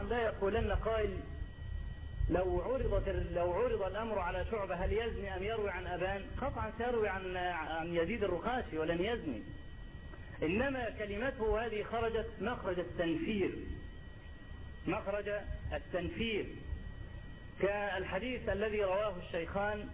لا يقولن قائل لو عرض الأمر على شعبة هل يزني أم يروي عن أبان؟ قطعا سيروي عن يزيد الرقاشي ولن يزني. إنما كلمته هذه خرجت مخرج التنفير كالحديث الذي رواه الشيخان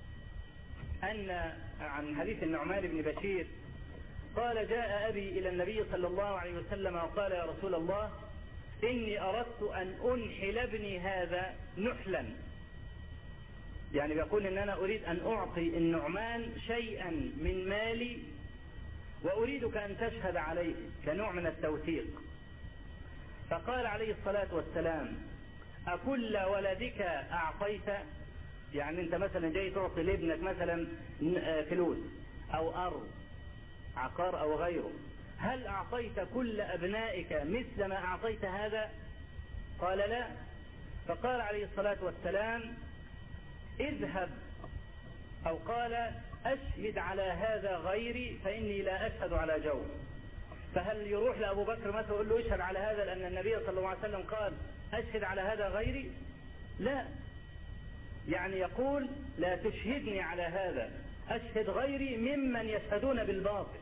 عن حديث النعمان بن بشير قال جاء أبي إلى النبي صلى الله عليه وسلم وقال يا رسول الله إني أردت أن أنحل ابني هذا نحلا، يعني بيقول إن أنا أريد أن أعطي النعمان شيئا من مالي وأريدك أن تشهد عليه كنوع من التوثيق. فقال عليه الصلاة والسلام أكل ولدك أعطيت؟ يعني أنت مثلا جاي تعطي لابنك مثلا فلوس أو أرض عقار أو غيره، هل أعطيت كل أبنائك مثل ما أعطيت هذا؟ قال لا. فقال عليه الصلاة والسلام اذهب أو قال أشهد على هذا غيري فإني لا أشهد على جور. فهل يروح لأبو بكر مثلا يقول له اشهد على هذا لأن النبي صلى الله عليه وسلم قال أشهد على هذا غيري؟ لا، يعني يقول لا تشهدني على هذا، أشهد غيري ممن يشهدون بالباطل.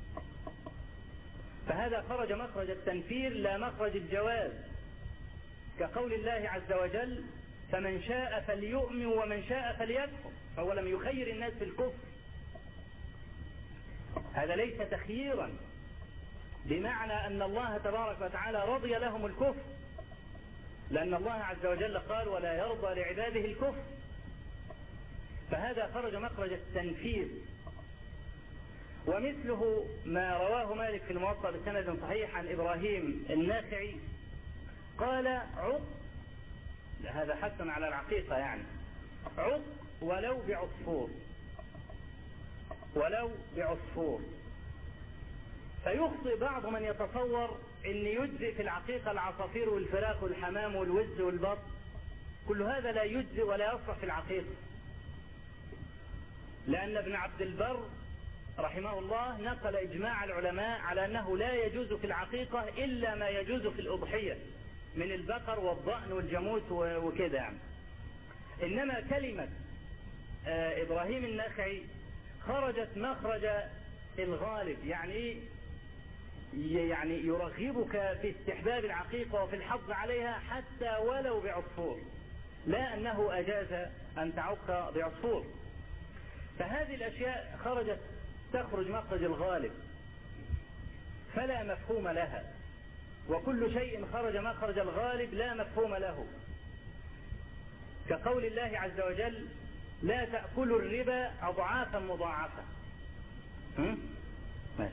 فهذا خرج مخرج التنفير لا مخرج الجواز، كقول الله عز وجل فمن شاء فليؤمن ومن شاء فليكفر، فهو لم يخير الناس في الكفر. هذا ليس تخييرا بمعنى أن الله تبارك وتعالى رضي لهم الكفر، لأن الله عز وجل قال ولا يرضى لعباده الكفر. فهذا خرج مخرج التنفير. ومثله ما رواه مالك في الموطأ بسند صحيح عن إبراهيم الناخعي قال عق، هذا حث على العقيقة، يعني عق ولو بعصفور. فيخطئ بعض من يتصور أن يجزئ في العقيقة العصافير والفراخ والحمام والوز والبط، كل هذا لا يجزئ ولا يصلح في العقيقة، لأن ابن عبد البر رحمه الله نقل إجماع العلماء على أنه لا يجوز في العقيقة إلا ما يجوز في الأضحية من البقر والضأن والجاموس وكذا يعني. إنما كلمة إبراهيم النخعي خرجت مخرج الغالب، يعني يرغبك في استحباب العقيقة وفي الحظ عليها حتى ولو بعصفور، لا أنه أجاز أن تعق بعصفور. فهذه الأشياء تخرج مخرج الغالب فلا مفهوم لها، وكل شيء خرج مخرج الغالب لا مفهوم له، كقول الله عز وجل لا تأكلوا الربا أضعافا مضاعفة. ماشي.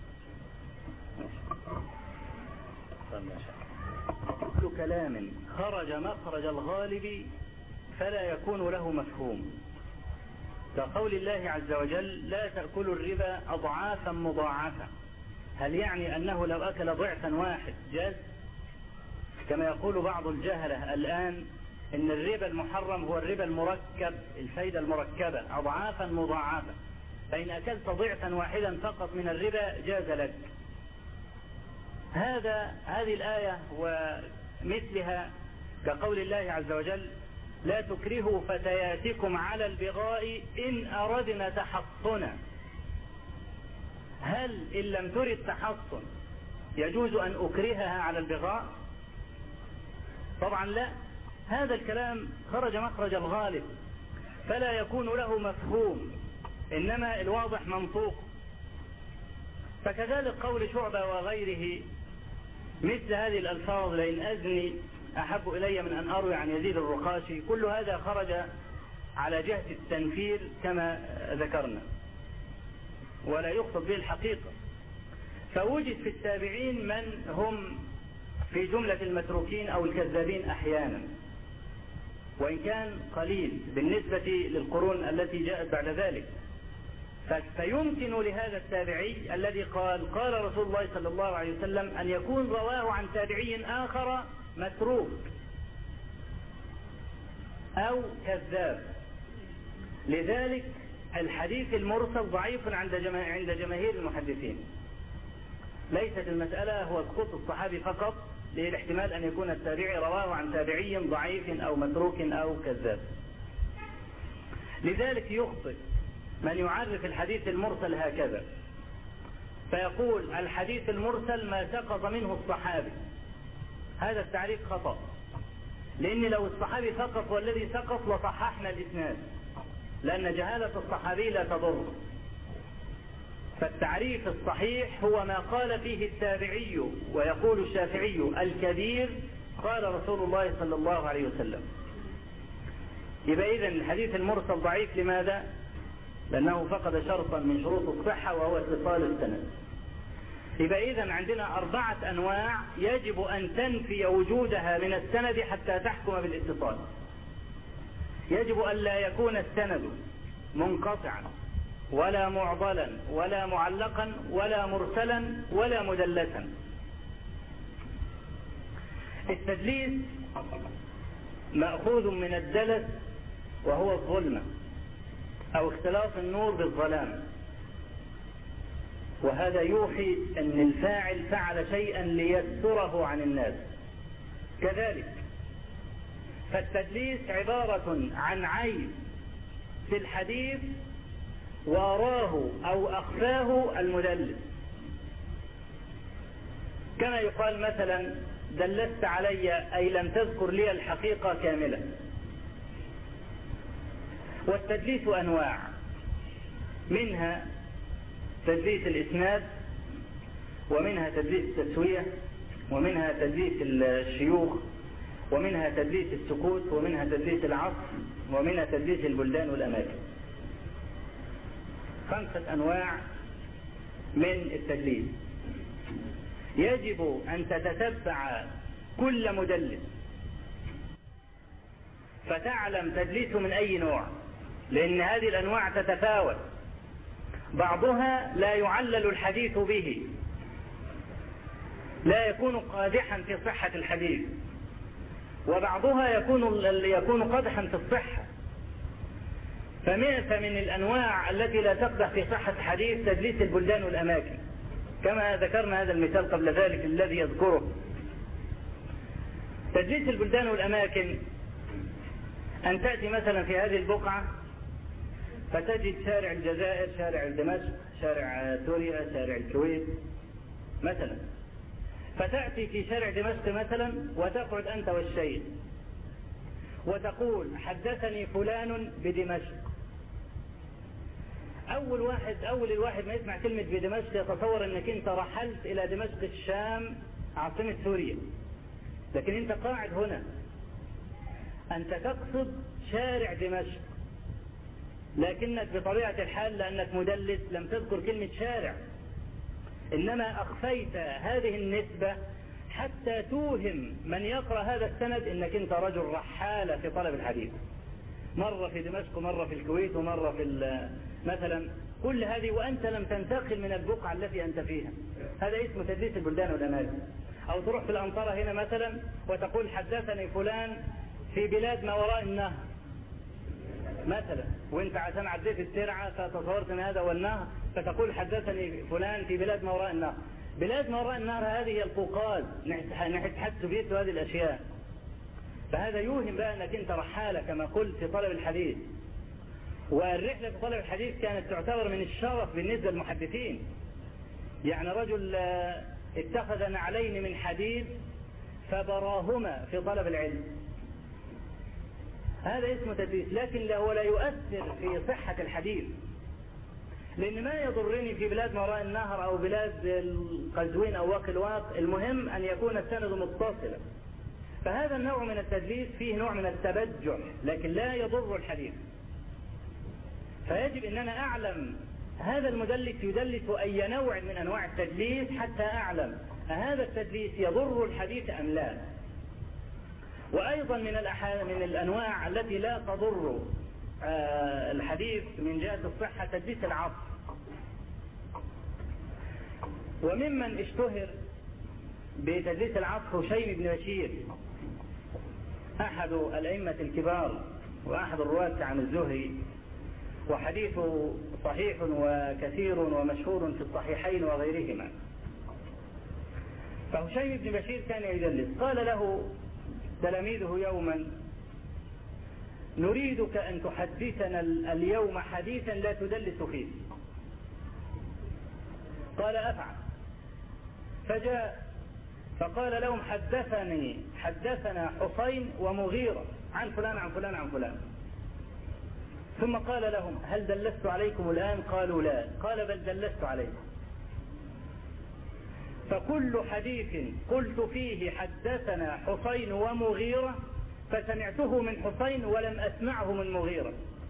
كل كلام خرج مخرج الغالب فلا يكون له مفهوم، كقول الله عز وجل لا تأكلوا الربا أضعافا مضاعفة، هل يعني أنه لو أكل ضعفا واحد جاز؟ كما يقول بعض الجهلة الآن إن الربا المحرم هو الربا المركب، الفايدة المركبة أضعافا مضاعفة، فإن أكلت ضعفا واحدا فقط من الربا جاز لك. هذه الآية ومثلها كقول الله عز وجل لا تكرهوا فتياتكم على البغاء إن أردنا تحصنا. هل إن لم ترد تحصن يجوز أن أكرهها على البغاء؟ طبعا لا، هذا الكلام خرج مخرج الغالب فلا يكون له مفهوم، إنما الواضح منطوق. فكذلك قول شعبة وغيره مثل هذه الألفاظ لئن أزني أحب إلي من أن أروي عن يزيد الرقاشي، كل هذا خرج على جهة التنفير كما ذكرنا ولا يقصد به الحقيقة. فوجد في التابعين من هم في جملة المتروكين أو الكذابين أحيانا، وإن كان قليل بالنسبة للقرون التي جاءت بعد ذلك. فيمكن لهذا التابعي الذي قال رسول الله صلى الله عليه وسلم أن يكون رواه عن تابعي آخر متروك أو كذاب. لذلك الحديث المرسل ضعيف عند جماهير المحدثين. ليست المسألة هو سقوط الصحابي فقط، للاحتمال أن يكون التابعي رواه عن تابعي ضعيف أو متروك أو كذاب. لذلك يخطئ من يعرف الحديث المرسل هكذا، فيقول الحديث المرسل ما سقط منه الصحابي. هذا التعريف خطأ، لأن لو الصحابي سقط والذي سقط لصححنا الإسناد، لأن جهالة الصحابي لا تضر. فالتعريف الصحيح هو ما قال فيه التابعي، ويقول الشافعي الكبير قال رسول الله صلى الله عليه وسلم. يبقى إذن الحديث المرسل ضعيف. لماذا؟ لأنه فقد شرطا من شروط الصحة وهو اتصال السند. يبقى إذن عندنا 4 أنواع يجب أن تنفي وجودها من السند حتى تحكم بالاتصال. يجب أن لا يكون السند منقطعا ولا معضلا ولا معلقا ولا مرسلا ولا مدلسا. التدليس مأخوذ من الدلس وهو الظلمة أو اختلاط النور بالظلام، وهذا يوحي أن الفاعل فعل شيئا ليستره عن الناس. كذلك فالتدليس عبارة عن عيب في الحديث وراه أو أخفاه المدلس، كما يقال مثلا دلست علي أي لم تذكر لي الحقيقة كاملة. والتدليس أنواع، منها تدليس الإسناد، ومنها تدليس التسوية، ومنها تدليس الشيوخ، ومنها تدليس السكوت، ومنها تدليس العصر، ومنها تدليس البلدان والأماكن. 5 أنواع من التدليس. يجب أن تتتبع كل مدلس فتعلم تدليسه من أي نوع، لأن هذه الأنواع تتفاوت. بعضها لا يعلل الحديث به، لا يكون قادحا في صحة الحديث، وبعضها يكون قادحا في الصحة. فمن الأنواع التي لا تقدح في صحة الحديث تدليس البلدان والأماكن، كما ذكرنا هذا المثال قبل ذلك الذي يذكره. تدليس البلدان والأماكن أن تأتي مثلا في هذه البقعة فتجد شارع الجزائر، شارع دمشق، شارع سوريا، شارع الكويت مثلا، فتأتي في شارع دمشق مثلا وتقعد أنت والشيخ وتقول حدثني فلان بدمشق. أول الواحد ما يسمع كلمة بدمشق يتصور أنك أنت رحلت إلى دمشق الشام عاصمة سوريا، لكن أنت قاعد هنا، أنت تقصد شارع دمشق، لكنك بطبيعة الحال لأنك مدلس لم تذكر كلمة شارع، إنما أخفيت هذه النسبة حتى توهم من يقرأ هذا السند إنك أنت رجل رحالة في طلب الحديث، مرة في دمشق ومرة في الكويت ومرة في مثلا كل هذه وأنت لم تنتقل من البقعة التي أنت فيها. هذا اسمه تدليس البلدان والأماكن. أو تروح في الأنطرة هنا مثلا وتقول حدثني فلان في بلاد ما وراء النهر مثلا، وانت عشان عديت الترعة فتصورت ان هذا هو النهر فتقول حدثني فلان في بلاد ما وراء النهر. بلاد ما وراء النهر هذه هي القوقاز ناحية حد سوفيت وهذه الاشياء. فهذا يوهم بقى انك انت رحالة كما قلت في طلب الحديث. والرحلة في طلب الحديث كانت تعتبر من الشرف بالنسبة للمحدثين. يعني رجل اتخذ نعلين من حديد فبراهما في طلب العلم، هذا اسمه تدليس، لكن هو لا يؤثر في صحة الحديث، لأن ما يضرني في بلاد ما وراء النهر أو بلاد القزوين أو واق، المهم أن يكون السند متصلا. فهذا النوع من التدليس فيه نوع من التبجح لكن لا يضر الحديث. فيجب أن أنا أعلم هذا المدلس يدلس أي نوع من أنواع التدليس حتى أعلم هذا التدليس يضر الحديث أم لا. وأيضا من الأنواع التي لا تضر الحديث من جهة الصحة تدليس العصر. وممن اشتهر بتدليس العصر هشيم بن بشير، أحد الأئمة الكبار وأحد الرواة عن الزهري، وحديثه صحيح وكثير ومشهور في الصحيحين وغيرهما. فهشيم بن بشير كان يدلس. قال له تلاميذه يوما: نريدك أن تحدثنا اليوم حديثا لا تدلس فيه. قال: أفعل. فجاء فقال لهم: حدثنا حسين ومغيرة عن فلان عن فلان عن فلان. ثم قال لهم: هل دلست عليكم الآن؟ قالوا: لا. قال: بل دلست عليكم. فكل حديث قلت فيه حدثنا حسين ومغيرة فسمعته من حسين ولم أسمعه من مغيرة.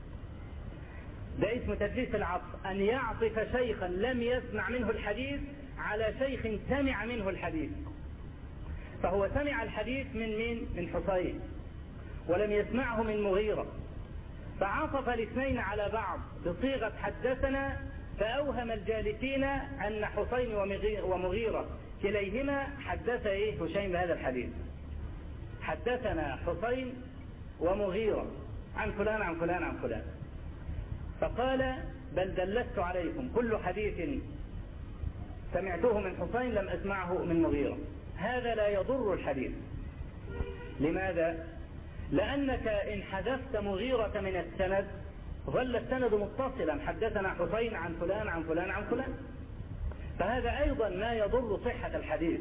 ده اسم تدليس العطف، أن يعطف شيخا لم يسمع منه الحديث على شيخ سمع منه الحديث. فهو سمع الحديث من حسين ولم يسمعه من مغيرة، فعطف الاثنين على بعض بصيغة حدثنا، فأوهم الجالسين أن حسين ومغيرة كليهما حدث هشيم بهذا الحديث. حدثنا حسين ومغيرة عن فلان عن فلان عن فلان. فقال: بل دلست عليكم، كل حديث سمعته من حسين لم أسمعه من مغيرة. هذا لا يضر الحديث. لماذا؟ لأنك إن حذفت مغيرة من السند ظل السند متصلا، حدثنا حسين عن فلان عن فلان عن فلان، فهذا أيضا ما يضر صحة الحديث.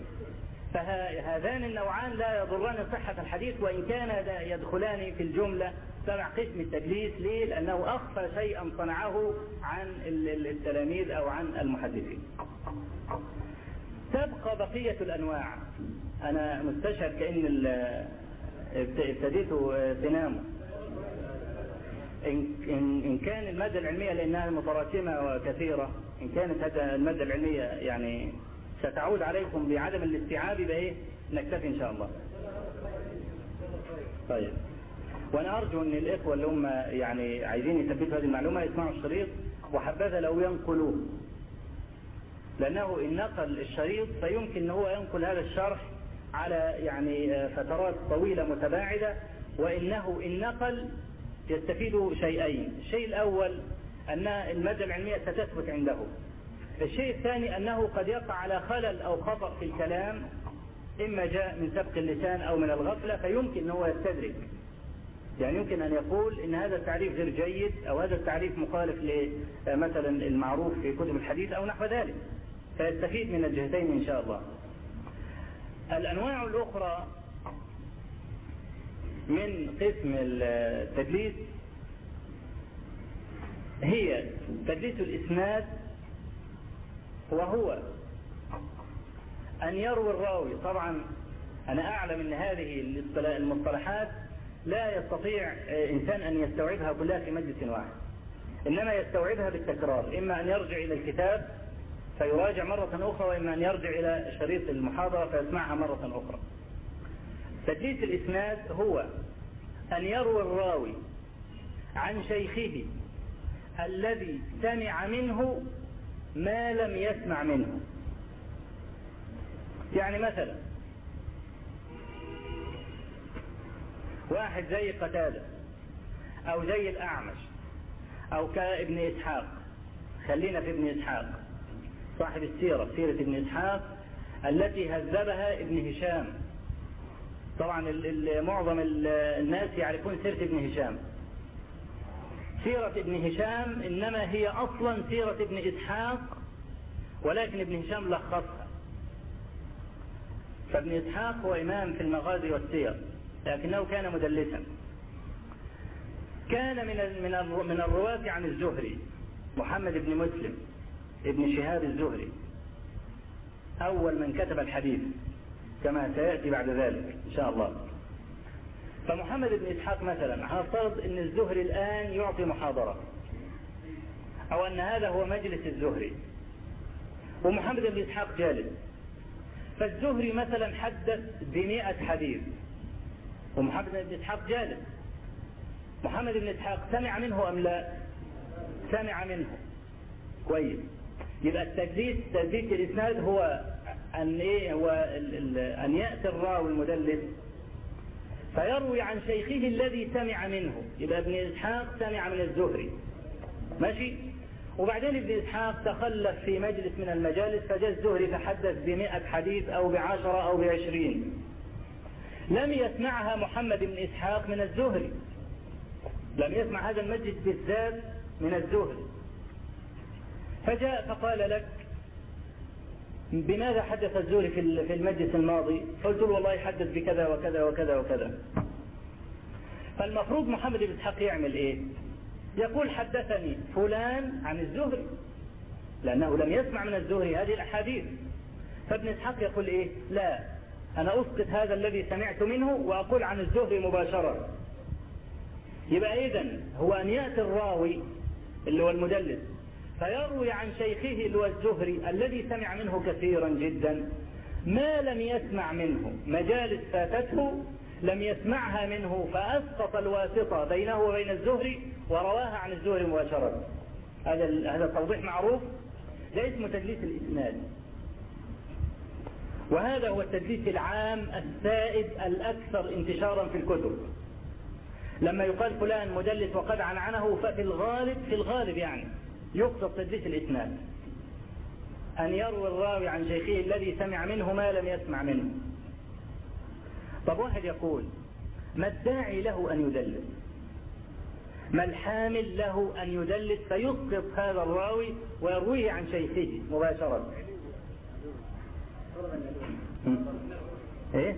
فهذان النوعان لا يضران صحة الحديث، وإن كان يدخلان في الجملة تبع قسم التدليس. ليه؟ لأنه أخفى شيئا صنعه عن التلاميذ أو عن المحدثين. تبقى بقية الأنواع. أنا مستشعر كأن ابتديت تنام. إن كان المادة العلمية لأنها متراكمة وكثيرة، إن كانت هذه المادة العلمية يعني ستعود عليكم بعدم الاستيعاب، يبقى نكتفي إن شاء الله. طيب، وأنا أرجو أن الإخوة اللي هم يعني عايزين يثبتوا هذه المعلومة يسمعوا الشريط، وحبذا لو ينقلوه، لأنه إن نقل الشريط فيمكن أن هو ينقل هذا الشرح على يعني فترات طويلة متباعدة، وإنه إن نقل يستفيد شيئين. الشيء الأول أن المادة العلمية ستثبت عنده. الشيء الثاني أنه قد يقع على خلل أو خطأ في الكلام، إما جاء من سبق اللسان أو من الغفلة، فيمكن أن هو يستدرك. يعني يمكن أن يقول إن هذا التعريف غير جيد، أو هذا التعريف مخالف لمثلا المعروف في كتب الحديث أو نحو ذلك، فيستفيد من الجهتين إن شاء الله. الأنواع الأخرى من قسم التدليس هي تدليس الإسناد، وهو أن يروي الراوي. طبعا أنا أعلم أن هذه المصطلحات لا يستطيع إنسان أن يستوعبها كلها في مجلس واحد، إنما يستوعبها بالتكرار، إما أن يرجع إلى الكتاب فيراجع مرة أخرى، وإما أن يرجع إلى شريط المحاضرة فيسمعها مرة أخرى. تدليس الإسناد هو أن يروي الراوي عن شيخه الذي سمع منه ما لم يسمع منه. يعني مثلا واحد زي قتادة أو زي الأعمش أو كابن إسحاق. خلينا في ابن إسحاق صاحب السيرة، سيرة ابن إسحاق التي هذبها ابن هشام. طبعا معظم الناس يعرفون سيرة ابن هشام. سيرة ابن هشام إنما هي أصلا سيرة ابن إسحاق، ولكن ابن هشام لخصها. فابن إسحاق هو إمام في المغازي والسير، لكنه كان مدلسا. كان من الرواة عن الزهري محمد بن مسلم ابن شهاب الزهري، أول من كتب الحديث كما سيأتي بعد ذلك إن شاء الله. فمحمد بن إسحاق مثلا هنفترض أن الزهري الآن يعطي محاضرة، أو أن هذا هو مجلس الزهري ومحمد بن إسحاق جالس. فالزهري مثلا حدث ب100 حديث ومحمد بن إسحاق جالس. محمد بن إسحاق سمع منه أم لا؟ سمع منه. كويس. يبقى تدليس الإسناد هو أن يأتي الراوي المدلس فيروي عن شيخه الذي سمع منه. يبقى ابن إسحاق سمع من الزهري، ماشي، وبعدين ابن إسحاق تخلف في مجلس من المجالس، فجاء الزهري فحدث ب100 حديث أو ب10 أو ب20، لم يسمعها محمد بن إسحاق من الزهري، لم يسمع هذا المجلس بالذات من الزهري. فجاء فقال لك بماذا حدث الزهري في المجلس الماضي؟ قلت له والله حدث بكذا وكذا وكذا وكذا. فالمفروض محمد بن إسحاق يعمل إيه؟ يقول حدثني فلان عن الزهري، لأنه لم يسمع من الزهري هذه الأحاديث. فابن إسحاق يقول إيه؟ لا، أنا أسقط هذا الذي سمعت منه وأقول عن الزهري مباشرة. يبقى إذن هو أن يأتي الراوي اللي هو المدلس فيروي عن شيخه اللي هو الزهري الذي سمع منه كثيرا جدا ما لم يسمع منه، مجالس فاتته لم يسمعها منه فأسقط الواسطة بينه وبين الزهري ورواها عن الزهري مباشرة. هذا التوضيح معروف، ده اسمه تدليس الإسناد، وهذا هو التدليس العام السائد الأكثر انتشارا في الكتب. لما يقال فلان مدلس وقد عنعنه ففي الغالب يعني يقصد تدليس الإسناد، أن يروي الراوي عن شيخه الذي سمع منه ما لم يسمع منه. طب واحد يقول ما الداعي له أن يدلس؟ ما الحامل له أن يدلس فيسقط هذا الراوي ويرويه عن شيخه مباشرة؟ إيه؟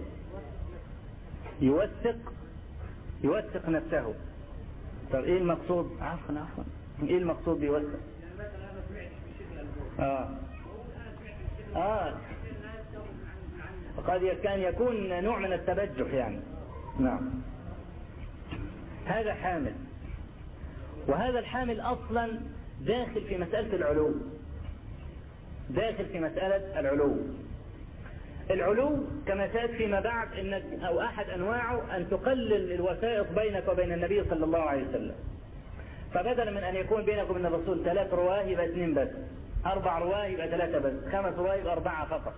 يوثق نفسه. طب إيه المقصود؟ عفوا إيه المقصود بيوثق؟ قد كان يكون نوع من التبجح يعني. نعم، هذا حامل، وهذا الحامل أصلا داخل في مسألة العلو، داخل في مسألة العلو كما سيأتي فيما بعد إنك أو أحد أنواعه أن تقلل الوسائط بينك وبين النبي صلى الله عليه وسلم. فبدلا من أن يكون بينك وبين الرسول 3 رواه يبقى 2 بس، 4 رواه يبقى 3 بس، 5 رواه يبقى 4 فقط.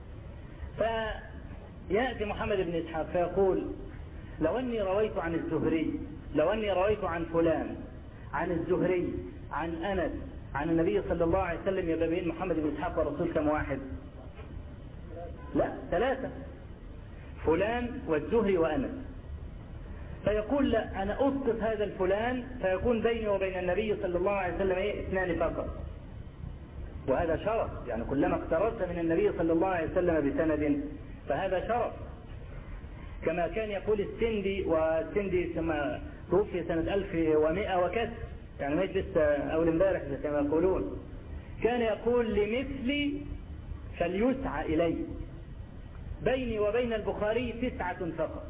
فيأتي محمد بن إسحاق فيقول لو أني رويت عن الزهري، لو أني رويت عن فلان عن الزهري عن أنس عن النبي صلى الله عليه وسلم، يبقى بين محمد بن إسحاق والرسول كم واحد؟ لا، 3، فلان والزهري وأنس. فيقول لا، أنا أسقط هذا الفلان فيكون بيني وبين النبي صلى الله عليه وسلم 2 فقط، وهذا شرف، يعني كلما اقتربت من النبي صلى الله عليه وسلم بسند فهذا شرف. كما كان يقول السندي، والسندي توفي سنة 1100 وكسر، يعني مجلس أول امبارح كما يقولون، كان يقول لمثلي فليسعى إلي، بيني وبين البخاري 9 فقط.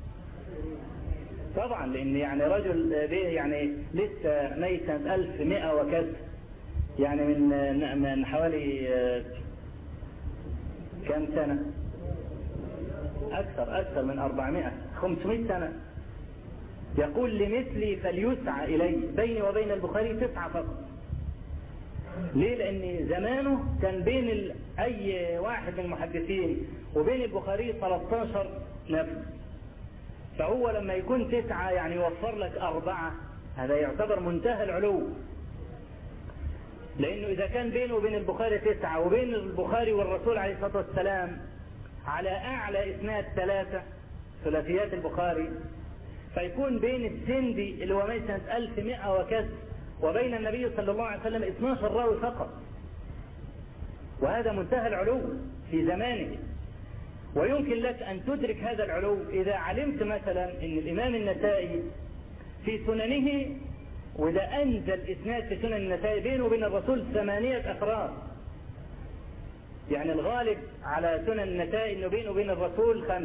طبعا لأن يعني رجل يعني لسه ميت سنة 1100 وكسر، يعني من حوالي كم سنة؟ أكثر من 500 سنة. يقول لمثلي فليسعى إلي، بيني وبين البخاري 9 فقط. ليه؟ لأن زمانه كان بين أي واحد من المحدثين وبين البخاري 13 نفس، فهو لما يكون 9 يعني يوفر لك 4، هذا يعتبر منتهى العلو. لأنه إذا كان بينه وبين البخاري 9 وبين البخاري والرسول عليه الصلاة والسلام على أعلى إسناد 3 ثلاثيات البخاري، فيكون بين السندي اللي هو ميت سنة 1100 وكسر وبين النبي صلى الله عليه وسلم 12 راوي فقط، وهذا منتهى العلو في زمانه. ويمكن لك أن تدرك هذا العلو إذا علمت مثلا أن الإمام النسائي في سننه، وإذا أنزل إسناد في سنن النسائي بينه وبين الرسول 8 أفراد، يعني الغالب على سنن النسائي أنه بينه وبين الرسول 5،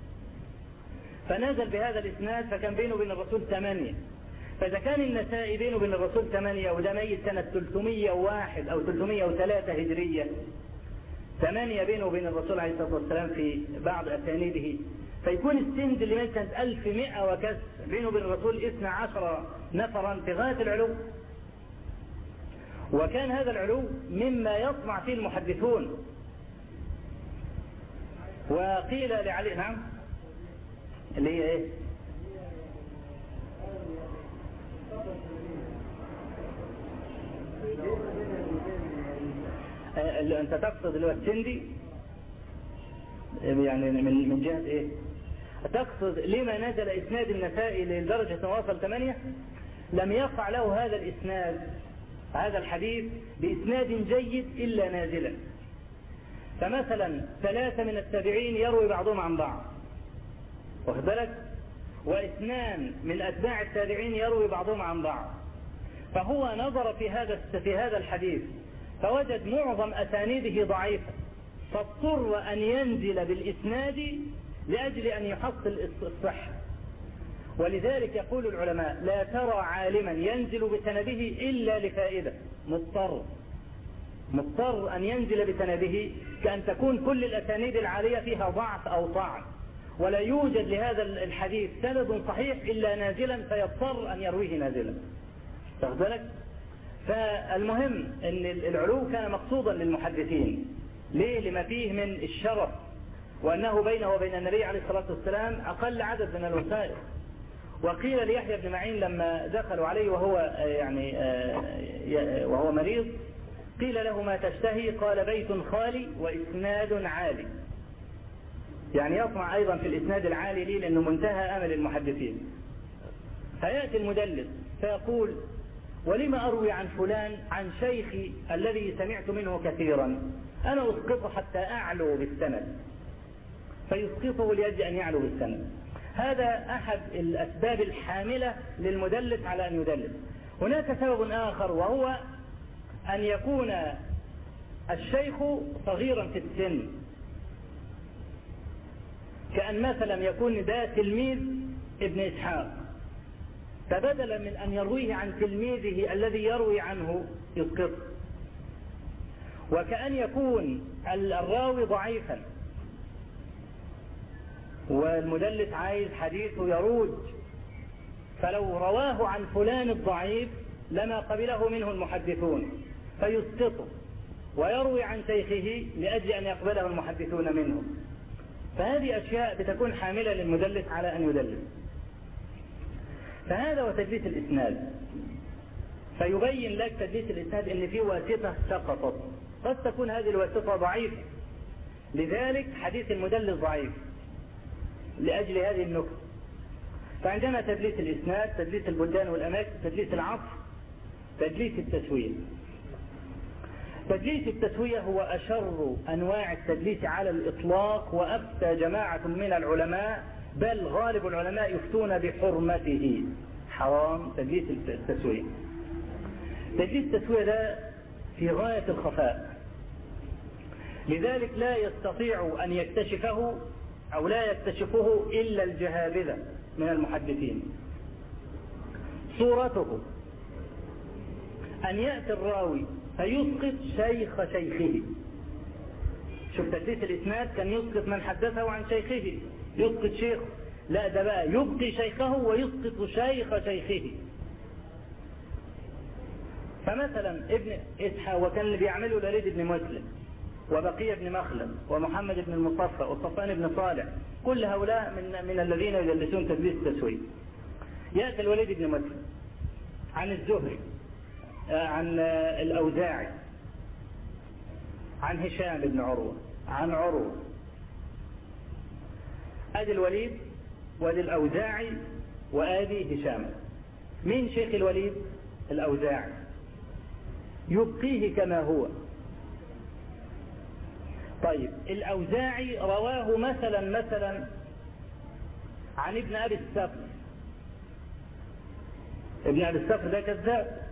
فنزل بهذا الإسناد فكان بينه وبين الرسول 8. فإذا كان النسائي بينه وبين الرسول 8 وده ميت سنة 301 أو 303 هجرية، 8 بينه وبين الرسول عليه الصلاة والسلام في بعض أسانيده، فيكون السند اللي من سنة 1100 وكسر بينه وبين الرسول 12 نفرا في غاية العلو. وكان هذا العلو مما يطمع فيه المحدثون. وقيل لعلي، نعم، اللي هي ايه؟ أنت تقصد اللي هو السندي يعني من جهة إيه؟ تقصد لما نزل إسناد النسائي لدرجة وصل 8؟ لم يقع له هذا الإسناد هذا الحديث بإسناد جيد إلا نازلا. فمثلا 3 من التابعين يروي بعضهم عن بعض، واخد بالك؟ و2 من أتباع التابعين يروي بعضهم عن بعض. فهو نظر في هذا الحديث فوجد معظم أسانيده ضعيفة، فاضطر أن ينزل بالإسناد لأجل أن يحصل الصحة. ولذلك يقول العلماء لا ترى عالما ينزل بسنده إلا لفائدة، مضطر أن ينزل بسنده كأن تكون كل الأسانيد العالية فيها ضعف أو طعن، ولا يوجد لهذا الحديث سند صحيح إلا نازلا فيضطر أن يرويه نازلا. تاخد بالك؟ فالمهم أن العلو كان مقصودا للمحدثين. ليه؟ لما فيه من الشرف، وأنه بينه وبين النبي عليه الصلاة والسلام أقل عدد من الوسائل. وقيل ليحيى بن معين لما دخلوا عليه وهو مريض، قيل له ما تشتهي؟ قال بيت خالي وإسناد عالي. يعني يطمع أيضا في الإسناد العالي ليه؟ لأنه منتهى أمل المحدثين. فيأتي المدلس فيقول ولما أروي عن فلان عن شيخي الذي سمعت منه كثيرا، أنا أسقطه حتى أعلو بالسند، فيسقطه لأجل أن يعلو بالسند. هذا أحد الأسباب الحاملة للمدلس على أن يدلس. هناك سبب آخر، وهو أن يكون الشيخ صغيرا في السن، كأن مثلا يكون ده تلميذ ابن إسحاق، فبدلا من أن يرويه عن تلميذه الذي يروي عنه يسقطه. وكأن يكون الراوي ضعيفا والمدلس عايز حديثه يروج، فلو رواه عن فلان الضعيف لما قبله منه المحدثون فيسقطه ويروي عن شيخه لأجل أن يقبله المحدثون منه. فهذه أشياء بتكون حاملة للمدلس على أن يدلس. فهذا وتدليس الإسناد. فيبين لك تدليس الإسناد أن فيه واسطة سقطت، قد تكون هذه الواسطة ضعيفة، لذلك حديث المدلس ضعيف لأجل هذه النكتة. فعندنا تدليس الإسناد، تدليس البلدان والأماكن، تدليس العصر، تدليس التسوية. تدليس التسوية هو أشر أنواع التدليس على الإطلاق، وأفتى جماعة من العلماء بل غالب العلماء يفتون بحرمته، حرام تدليس التسوية. تدليس التسوية ده في غاية الخفاء، لذلك لا يستطيع أن يكتشفه أو لا يكتشفه إلا الجهابذة من المحدثين. صورته أن يأتي الراوي فيسقط شيخ شيخه. شوف تدليس الإسناد كان يسقط من حدثه عن شيخه، يسقط شيخه. لا، ده بقى يبقي شيخه ويسقط شيخ شيخه. فمثلا ابن إسحاق وكان اللي بيعمله الوليد بن مسلم وبقية بن مخلد ومحمد بن المصفى وصفان بن صالح، كل هؤلاء من الذين يدلسون تدليس التسوية. يأتي الوليد بن مسلم عن الزهري، عن الأوزاعي، عن هشام بن عروة، عن عروة. ادي الوليد وادي الأوزاعي وادي هشام. مين شيخ الوليد؟ الأوزاعي. يبقيه كما هو. طيب الأوزاعي رواه مثلا عن ابن أبي السفر. ابن أبي السفر ده كذاب.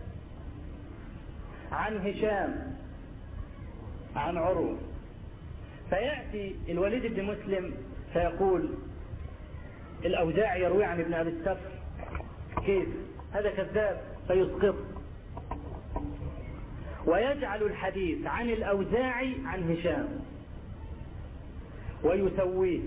عن هشام عن عروة. فيأتي الوليد بن مسلم فيقول الأوزاعي يروي عن ابن أبي السفر، كيف؟ هذا كذاب، فيسقط ويجعل الحديث عن الأوزاعي عن هشام ويسويه.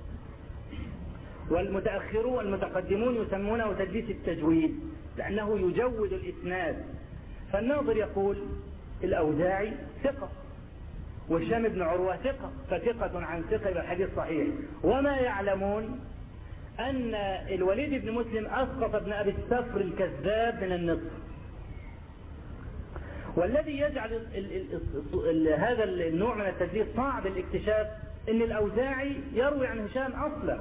والمتأخرون والمتقدمون يسمونه تدليس التجويد، لأنه يجود الإسناد. فالناظر يقول الأوزاعي ثقة وهشام بن عروة ثقة، فثقة عن ثقة يبقى الحديث صحيح. وما يعلمون أن الوليد بن مسلم أسقط ابن أبي السفر الكذاب من النصف. والذي يجعل هذا النوع من التدليس صعب الاكتشاف ان الأوزاعي يروي عن هشام اصلا،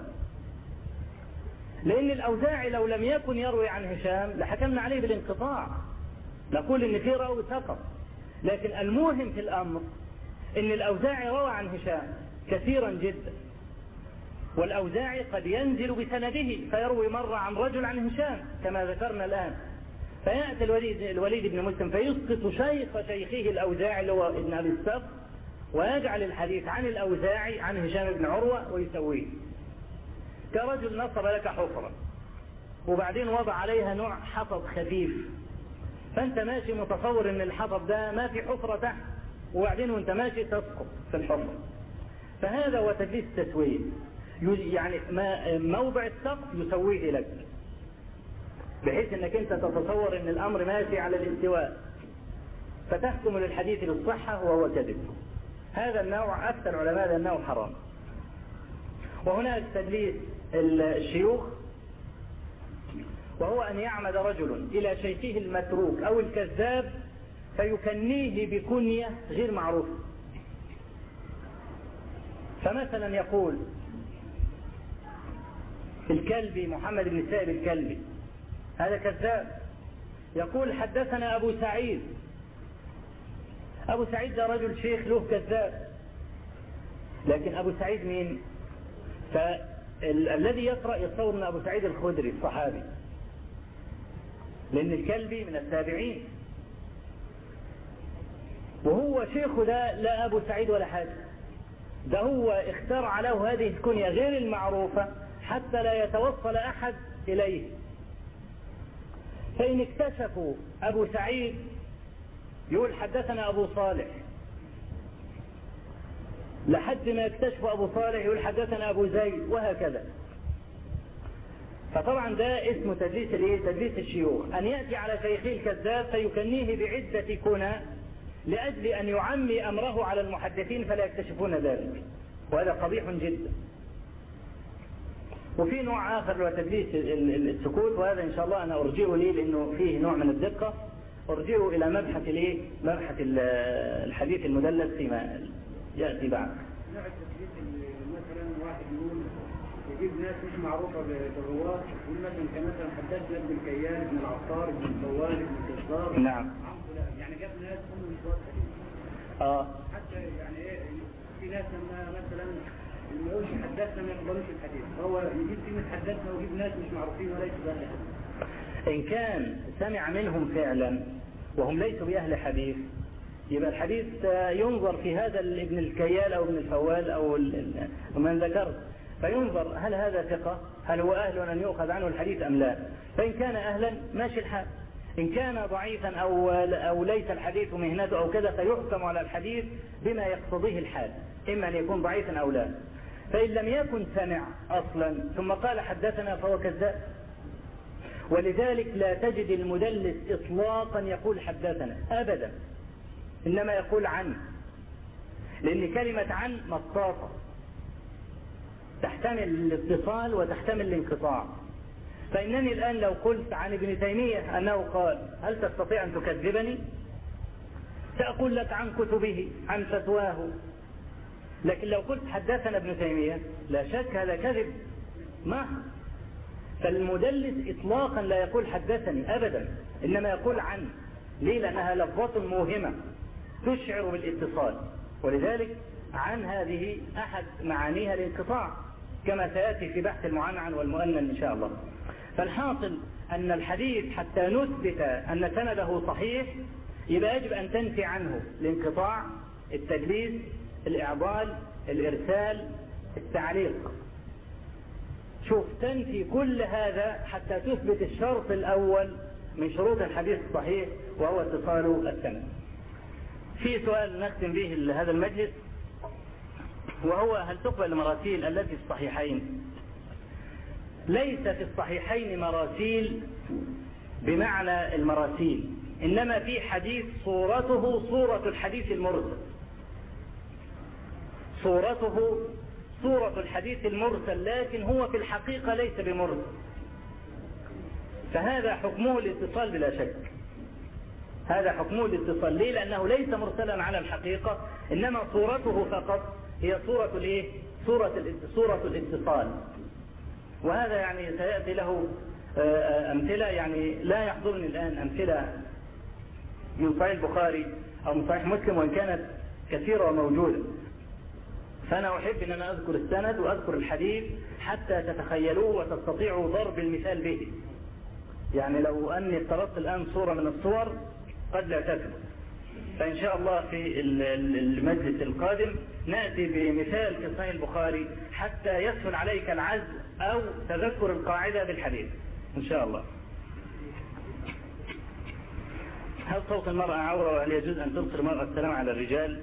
لان الأوزاعي لو لم يكن يروي عن هشام لحكمنا عليه بالانقطاع، نقول ان في راوي سقط. لكن المهم في الامر ان الأوزاعي روى عن هشام كثيرا جدا، والأوزاعي قد ينزل بسنده فيروي مرة عن رجل عن هشام كما ذكرنا الآن، فيأتي الوليد بن مسلم فيسقط شيخ شيخه الأوزاعي اللي هو ابن أبي الصف، ويجعل الحديث عن الأوزاعي عن هشام بن عروة ويسويه. كرجل نصب لك حفرة وبعدين وضع عليها نوع حطب خفيف، فأنت ماشي متصور ان الحطب ده ما في حفرة تحت، وبعدين وانت ماشي تسقط في الحفرة. فهذا هو تدليس التسوية، يعني موضع السقط يسويه لك بحيث انك انت تتصور ان الامر ماشي على الاستواء فتحكم للحديث بالصحة وهو كذب. هذا النوع اكثر علماء هذا النوع حرام. وهناك تدليس الشيوخ، وهو ان يعمد رجل الى شيخه المتروك او الكذاب فيكنيه بكنية غير معروفة. فمثلا يقول الكلبي محمد بن سائب الكلبي، هذا كذاب، يقول حدثنا أبو سعيد. أبو سعيد ده رجل شيخ له كذاب، لكن أبو سعيد مين؟ فالذي يقرأ يتصور من أبو سعيد الخدري الصحابي، لأن الكلبي من التابعين، وهو شيخه ده لا أبو سعيد ولا حاجة، ده هو اخترع له هذه الكنية غير المعروفة حتى لا يتوصل أحد إليه. فإن اكتشفوا أبو سعيد يقول حدثنا أبو صالح، لحد ما يكتشفوا أبو صالح يقول حدثنا أبو زيد، وهكذا. فطبعا ده اسمه تدليس الشيوخ، أن يأتي على شيخه الكذاب فيكنيه بعدة كنى لأجل أن يعمي أمره على المحدثين فلا يكتشفون ذلك، وهذا قبيح جدا. وفي نوع آخر هو تدليس السكوت، وهذا إن شاء الله أنا أرجئه ليه لأنه فيه نوع من الدقة، أرجئه إلى مبحث الحديث المدلس فيما يأتي بعد. نوع التدليس مثلا واحد يقول يجيب ناس مش معروفة بالرواة، يقول مثلا كمثلا حدثنا ابن الكيان ابن العطار ابن الطوال ابن الكذاب، نعم، يعني جاب ناس هم مش واضحين. حتى يعني ايه في ناس لما مثلا ما يقولش حدثنا ما يقبلوش الحديث، هو يجيب كلمة حدثنا ويجيب ناس مش معروفين وليسوا بأهل حديث. إن كان سمع منهم فعلا وهم ليسوا بأهل حديث يبقى الحديث ينظر في هذا ابن الكيال أو ابن الفوال أو من ذكرت، فينظر هل هذا ثقة، هل هو أهل أن يؤخذ عنه الحديث أم لا. فإن كان أهلا ماشي الحال، إن كان ضعيفا أو ليس الحديث مهنته أو كذا فيحكم على الحديث بما يقتضيه الحال، إما أن يكون ضعيفا أو لا. فإن لم يكن سمع أصلا ثم قال حدثنا فهو كذاب. ولذلك لا تجد المدلس إطلاقا يقول حدثنا أبدا، إنما يقول عن، لأن كلمة عن مطاطة تحتمل الاتصال وتحتمل الانقطاع. فإنني الآن لو قلت عن ابن تيمية أنه قال هل تستطيع أن تكذبني؟ سأقول لك عن كتبه عن فتواه. لكن لو قلت حدثنا ابن تيمية لا شك هذا كذب محض. فالمدلس إطلاقا لا يقول حدثني أبدا، إنما يقول عن. ليه؟ لأنها لفظة موهمة تشعر بالاتصال، ولذلك عن هذه أحد معانيها الانقطاع كما سيأتي في بحث المعنعن والمؤنن إن شاء الله. فالحاصل أن الحديث حتى نثبت أن سنده صحيح يبقى يجب أن تنفي عنه الانقطاع، التدليس، الإعضال، الإرسال، التعليق. شوف تنفي كل هذا حتى تثبت الشرط الأول من شروط الحديث الصحيح وهو اتصال السند. في سؤال نختم به هذا المجلس، وهو هل تقبل المراسيل التي في الصحيحين؟ ليس في الصحيحين مراسيل بمعنى المراسيل، إنما في حديث صورته صورة الحديث المرسل، صورته صورة الحديث المرسل، لكن هو في الحقيقة ليس بمرسل، فهذا حكمه الاتصال بلا شك. هذا حكمه الاتصال. ليه؟ لأنه ليس مرسلا على الحقيقة، إنما صورته فقط هي صورة الايه؟ صورة الاتصال. وهذا يعني سيأتي له أمثلة، يعني لا يحضرني الآن أمثلة من صحيح البخاري أو من صحيح مسلم، وإن كانت كثيرة وموجودة. فأنا أحب أن أنا أذكر السند وأذكر الحديث حتى تتخيلوه وتستطيعوا ضرب المثال به. يعني لو أني افترضت الآن صورة من الصور قد لا تثبت، فإن شاء الله في المجلس القادم نأتي بمثال في صحيح البخاري حتى يسهل عليك العزم أو تذكر القاعدة بالحديث إن شاء الله. هل صوت المرأة عورة، وهل يجوز أن تلقي المرأة السلام على الرجال؟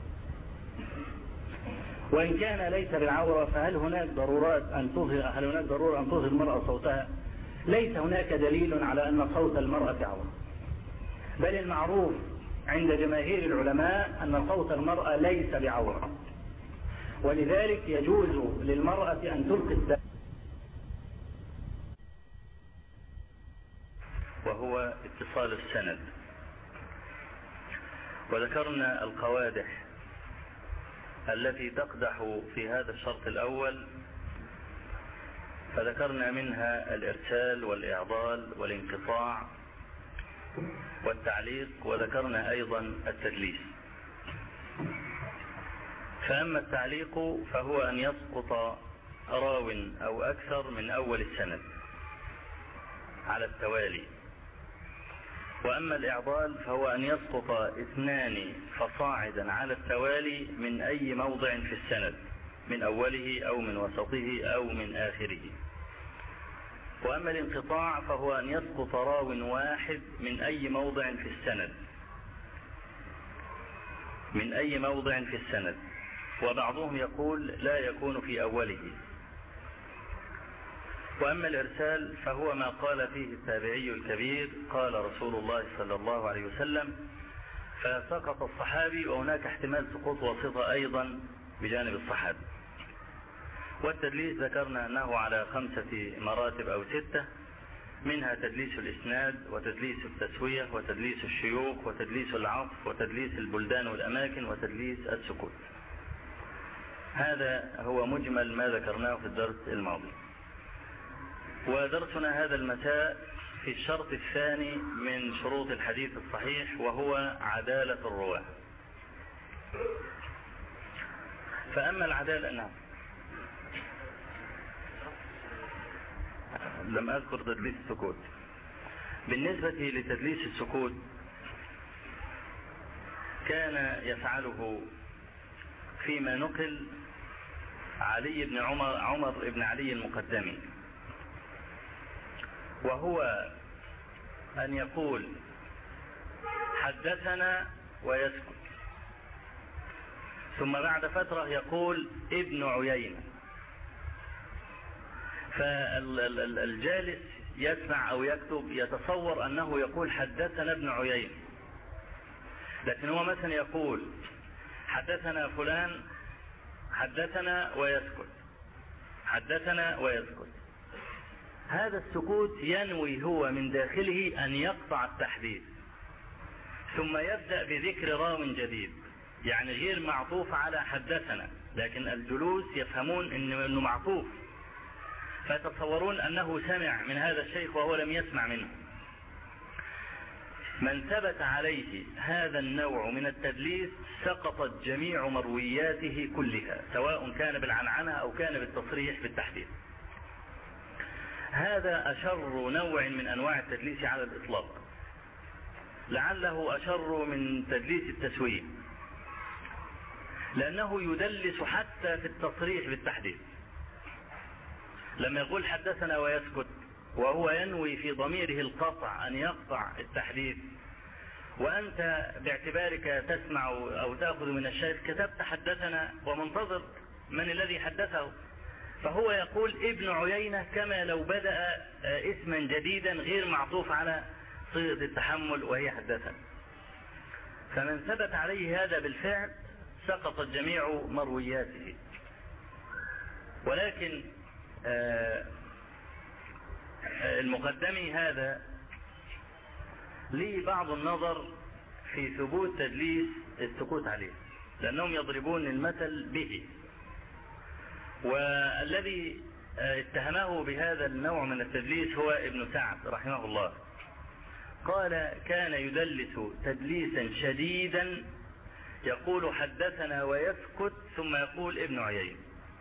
وإن كان ليس بالعورة فهل هناك ضرورة أن تظهر المرأة صوتها؟ ليس هناك دليل على أن صوت المرأة عورة، بل المعروف عند جماهير العلماء أن صوت المرأة ليس بعورة، ولذلك يجوز للمرأة أن تلقي السلام، وهو اتصال السند. وذكرنا القوادح التي تقدح في هذا الشرط الأول، فذكرنا منها الإرسال والإعضال والانقطاع والتعليق، وذكرنا أيضا التدليس. فأما التعليق فهو أن يسقط راو أو أكثر من أول السند على التوالي، وأما الإعضال فهو أن يسقط 2 فصاعدا على التوالي من أي موضع في السند، من أوله أو من وسطه أو من آخره. وأما الانقطاع فهو أن يسقط راو واحد من أي موضع في السند، من أي موضع في السند، وبعضهم يقول لا يكون في أوله. وأما الإرسال فهو ما قال فيه التابعي الكبير قال رسول الله صلى الله عليه وسلم، فسقط الصحابي، وهناك احتمال سقوط واسطة أيضا بجانب الصحابي. والتدليس ذكرنا أنه على 5 مراتب أو 6، منها تدليس الإسناد، وتدليس التسوية، وتدليس الشيوخ، وتدليس العطف، وتدليس البلدان والأماكن، وتدليس السكوت. هذا هو مجمل ما ذكرناه في الدرس الماضي. ودرسنا هذا المساء في الشرط الثاني من شروط الحديث الصحيح، وهو عدالة الرواة. فأما العدالة، نعم، لم أذكر تدليس السكوت. بالنسبة لتدليس السكوت كان يفعله فيما نقل علي بن عمر بن علي المقدمي، وهو أن يقول حدثنا ويسكت، ثم بعد فترة يقول ابن عيينة، فالجالس يسمع أو يكتب يتصور أنه يقول حدثنا ابن عيينة، لكن هو مثلا يقول حدثنا فلان حدثنا ويسكت، حدثنا ويسكت. هذا السكوت ينوي هو من داخله أن يقطع التحديث، ثم يبدأ بذكر راو جديد، يعني غير معطوف على حدثنا، لكن الجلوس يفهمون أنه معطوف، فيتصورون أنه سمع من هذا الشيخ وهو لم يسمع منه. من ثبت عليه هذا النوع من التدليس سقطت جميع مروياته كلها، سواء كان بالعنعنة أو كان بالتصريح بالتحديث. هذا أشر نوع من أنواع التدليس على الإطلاق، لعله أشر من تدليس التسوية، لأنه يدلس حتى في التصريح بالتحديث. لما يقول حدثنا ويسكت وهو ينوي في ضميره القطع أن يقطع التحديث، وأنت باعتبارك تسمع أو تأخذ من الشيخ كتبت حدثنا ومنتظر من الذي حدثه، فهو يقول ابن عيينة كما لو بدأ اسما جديدا غير معطوف على صيغة التحمل وهي حدثنا. فمن ثبت عليه هذا بالفعل سقطت جميع مروياته. ولكن المقدمي هذا لي بعض النظر في ثبوت تدليس السكوت عليه، لأنهم يضربون المثل به. والذي اتهمه بهذا النوع من التدليس هو ابن سعد رحمه الله. قال: كان يدلس تدليسا شديدا، يقول حدثنا ويسكت ثم يقول ابن عيين،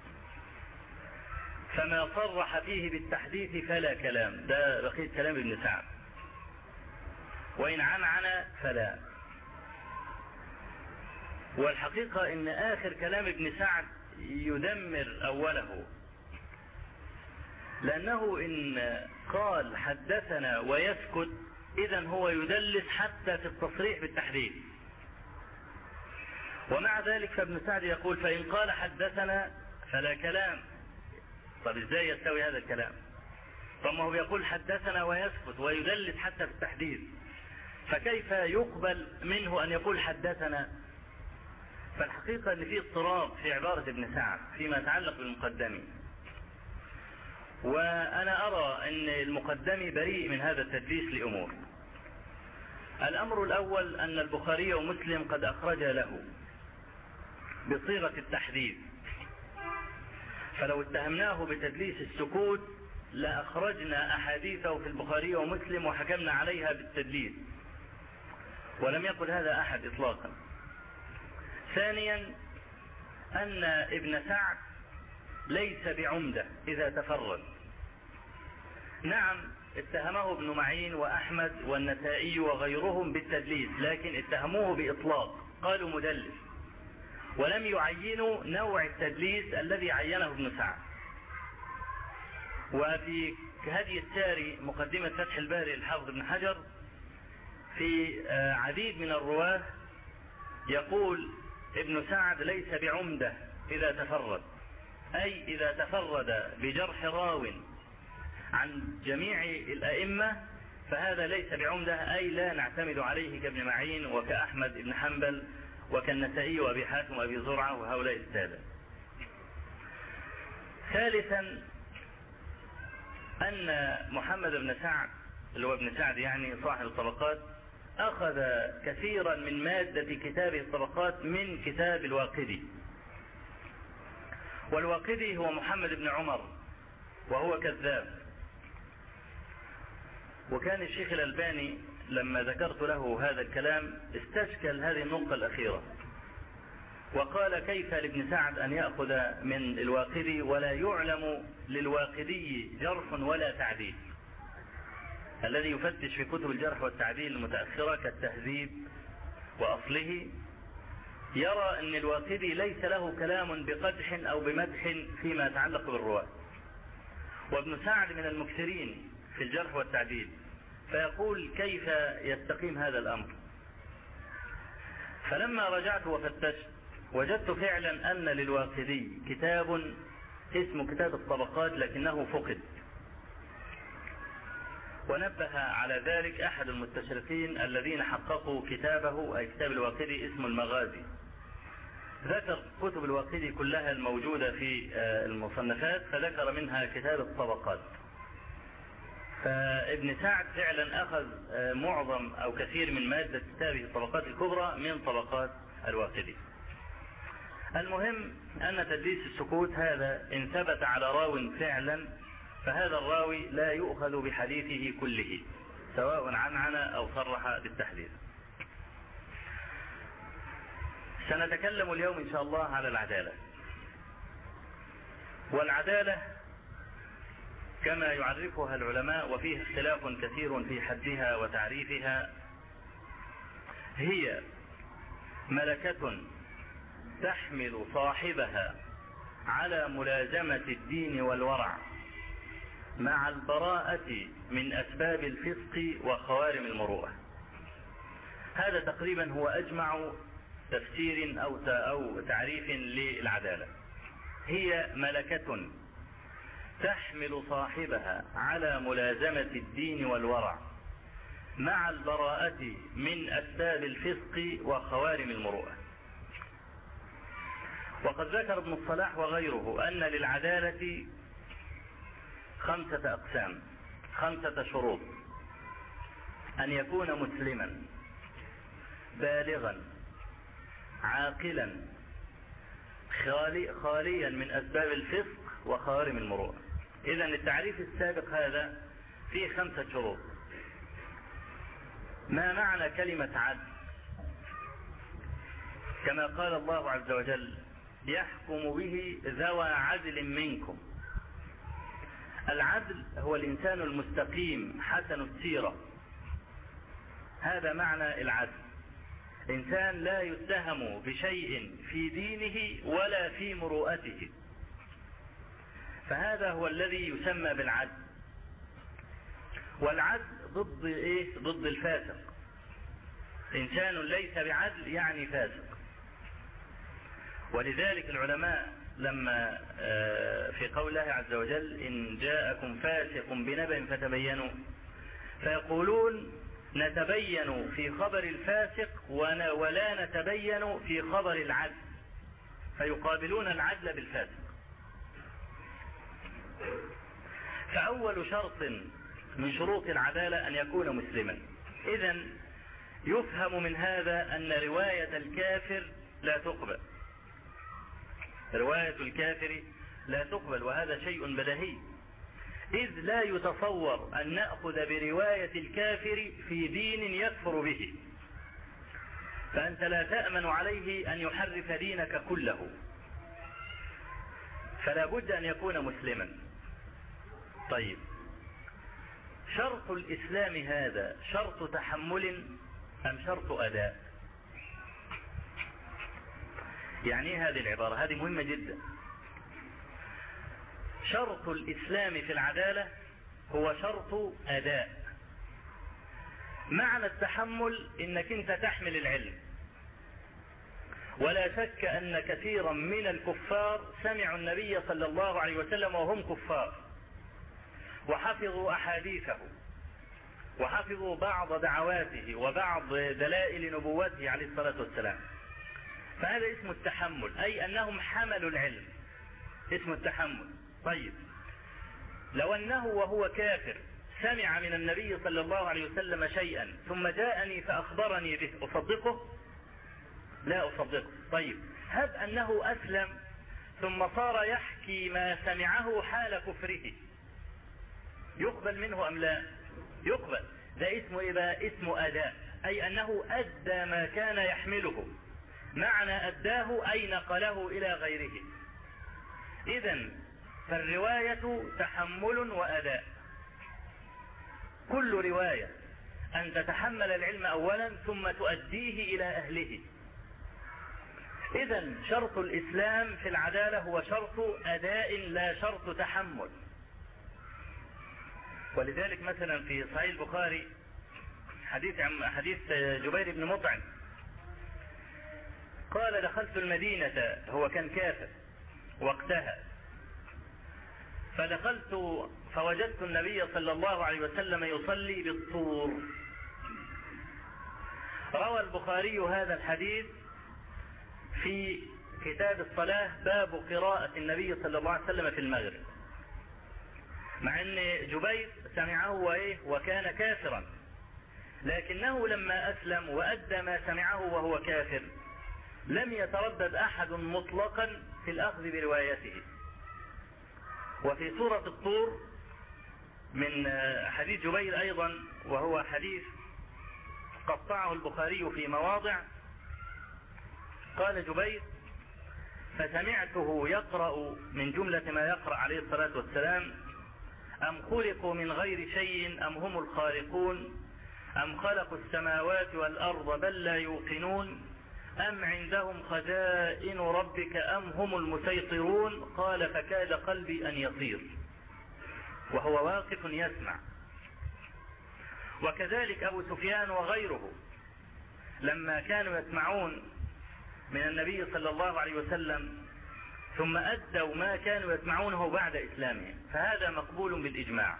فما صرح فيه بالتحديث فلا كلام. ده بقية كلام ابن سعد. وإن عنعن فلا. والحقيقة ان آخر كلام ابن سعد يدمر أوله، لأنه إن قال حدثنا ويسكت إذن هو يدلس حتى في التصريح بالتحديث. ومع ذلك فابن سعد يقول: فإن قال حدثنا فلا كلام. طب ازاي يستوي هذا الكلام؟ طب ما هو بيقول حدثنا ويسكت ويدلس حتى في التحديث، فكيف يقبل منه أن يقول حدثنا؟ فالحقيقة أن في اضطراب في عبارة ابن سعد فيما يتعلق بالمقدمي. وأنا أرى أن المقدمي بريء من هذا التدليس لأمور. الأمر الأول أن البخاري ومسلم قد أخرج له بصيغة التحديث، فلو اتهمناه بتدليس السكوت لأخرجنا أحاديثه في البخاري ومسلم وحكمنا عليها بالتدليس، ولم يقل هذا أحد إطلاقا. ثانيا أن ابن سعد ليس بعمدة إذا تفرد. نعم اتهمه ابن معين وأحمد والنسائي وغيرهم بالتدليس، لكن اتهموه بإطلاق، قالوا مدلس، ولم يعينوا نوع التدليس الذي عينه ابن سعد. وفي هدي الساري مقدمة فتح الباري الحافظ ابن حجر في عديد من الرواه يقول ابن سعد ليس بعمدة إذا تفرد، أي إذا تفرد بجرح راو عن جميع الأئمة فهذا ليس بعمدة، أي لا نعتمد عليه كابن معين وكأحمد بن حنبل وكالنسائي وأبي حاتم وأبي زرعة وهؤلاء السادة. ثالثا أن محمد بن سعد اللي هو ابن سعد يعني صاحب الطبقات أخذ كثيرا من مادة كتابه الطبقات من كتاب الواقدي. والواقدي هو محمد بن عمر وهو كذاب. وكان الشيخ الألباني لما ذكرت له هذا الكلام استشكل هذه النقطة الأخيرة، وقال: كيف لابن سعد أن يأخذ من الواقدي ولا يعلم للواقدي جرح ولا تعديل؟ الذي يفتش في كتب الجرح والتعديل المتأخرة كالتهذيب وأصله يرى أن الواقدي ليس له كلام بقدح أو بمدح فيما يتعلق بالرواة، وابن سعد من المكثرين في الجرح والتعديل، فيقول: كيف يستقيم هذا الأمر؟ فلما رجعت وفتشت وجدت فعلا أن للواقدي كتاب اسمه كتاب الطبقات لكنه فقد. ونبه على ذلك أحد المستشرقين الذين حققوا كتابه أي كتاب الواقدي اسمه المغازي. ذكر كتب الواقدي كلها الموجودة في المصنفات، فذكر منها كتاب الطبقات. فابن سعد فعلا أخذ معظم أو كثير من مادة كتابه الطبقات الكبرى من طبقات الواقدي. المهم أن تدليس السكوت هذا إن ثبت على راو فعلا فهذا الراوي لا يؤخذ بحديثه كله سواء عنعن أو صرح بالتحديث. سنتكلم اليوم إن شاء الله على العدالة. والعدالة كما يعرفها العلماء وفيه اختلاف كثير في حدها وتعريفها هي ملكة تحمل صاحبها على ملازمة الدين والورع مع البراءة من أسباب الفسق وخوارم المروءة. هذا تقريبا هو أجمع تفسير أو تعريف للعدالة. هي ملكة تحمل صاحبها على ملازمة الدين والورع مع البراءة من أسباب الفسق وخوارم المروءة. وقد ذكر ابن الصلاح وغيره أن للعدالة 5 أقسام، 5 شروط. أن يكون مسلما بالغا عاقلا خاليا من أسباب الفسق وخوارم المروءة. إذن التعريف السابق هذا فيه 5 شروط. ما معنى كلمة عدل؟ كما قال الله عز وجل: يحكم به ذوى عدل منكم. العدل هو الإنسان المستقيم حسن السيرة، هذا معنى العدل. إنسان لا يتهم بشيء في دينه ولا في مروءته، فهذا هو الذي يسمى بالعدل. والعدل ضد إيه؟ ضد الفاسق. إنسان ليس بعدل يعني فاسق. ولذلك العلماء لما في قول الله عز وجل: إن جاءكم فاسق بنبأ فتبينوا، فيقولون: نتبين في خبر الفاسق ولا نتبين في خبر العدل، فيقابلون العدل بالفاسق. فأول شرط من شروط العدالة أن يكون مسلما. إذن يفهم من هذا أن رواية الكافر لا تقبل، رواية الكافر لا تقبل، وهذا شيء بديهي، إذ لا يتصور أن نأخذ برواية الكافر في دين يكفر به، فأنت لا تأمن عليه أن يحرف دينك كله، فلا بد أن يكون مسلما. طيب، شرط الإسلام هذا شرط تحمل أم شرط أداء؟ يعني هذه العبارة هذه مهمة جدا. شرط الإسلام في العدالة هو شرط أداء. معنى التحمل إنك أنت تحمل العلم، ولا شك أن كثيرا من الكفار سمعوا النبي صلى الله عليه وسلم وهم كفار، وحفظوا أحاديثه وحفظوا بعض دعواته وبعض دلائل نبوته عليه الصلاة والسلام، فهذا اسم التحمل، أي أنهم حملوا العلم، اسم التحمل. طيب، لو أنه وهو كافر سمع من النبي صلى الله عليه وسلم شيئا ثم جاءني فأخبرني به، أصدقه؟ لا أصدقه. طيب، هب أنه أسلم ثم صار يحكي ما سمعه حال كفره، يقبل منه أم لا؟ يقبل. ده اسمه إيه بقى؟ اسمه أداء، أي أنه أدى ما كان يحمله. معنى أداه أي نقله إلى غيره. إذن فالرواية تحمل وأداء. كل رواية أن تتحمل العلم أولا ثم تؤديه إلى أهله. إذن شرط الإسلام في العدالة هو شرط أداء لا شرط تحمل. ولذلك مثلا في صحيح البخاري حديث جبير بن مطعم قال: دخلت المدينة، هو كان كافر وقتها، فدخلت فوجدت النبي صلى الله عليه وسلم يصلي بالطور. روى البخاري هذا الحديث في كتاب الصلاة، باب قراءة النبي صلى الله عليه وسلم في المغرب، مع ان جبير سمعه وكان كافرا، لكنه لما أسلم وأدى ما سمعه وهو كافر لم يتردد أحد مطلقا في الأخذ بروايته. وفي سورة الطور من حديث جبير أيضا، وهو حديث قطعه البخاري في مواضع، قال جبير: فسمعته يقرأ من جملة ما يقرأ عليه الصلاة والسلام: أم خلقوا من غير شيء أم هم الخالقون أم خلقوا السماوات والأرض بل لا يوقنون أم عندهم خزائن ربك أم هم المسيطرون. قال: فكاد قلبي أن يطير، وهو واقف يسمع. وكذلك أبو سفيان وغيره لما كانوا يسمعون من النبي صلى الله عليه وسلم ثم أدوا ما كانوا يسمعونه بعد إسلامهم، فهذا مقبول بالإجماع.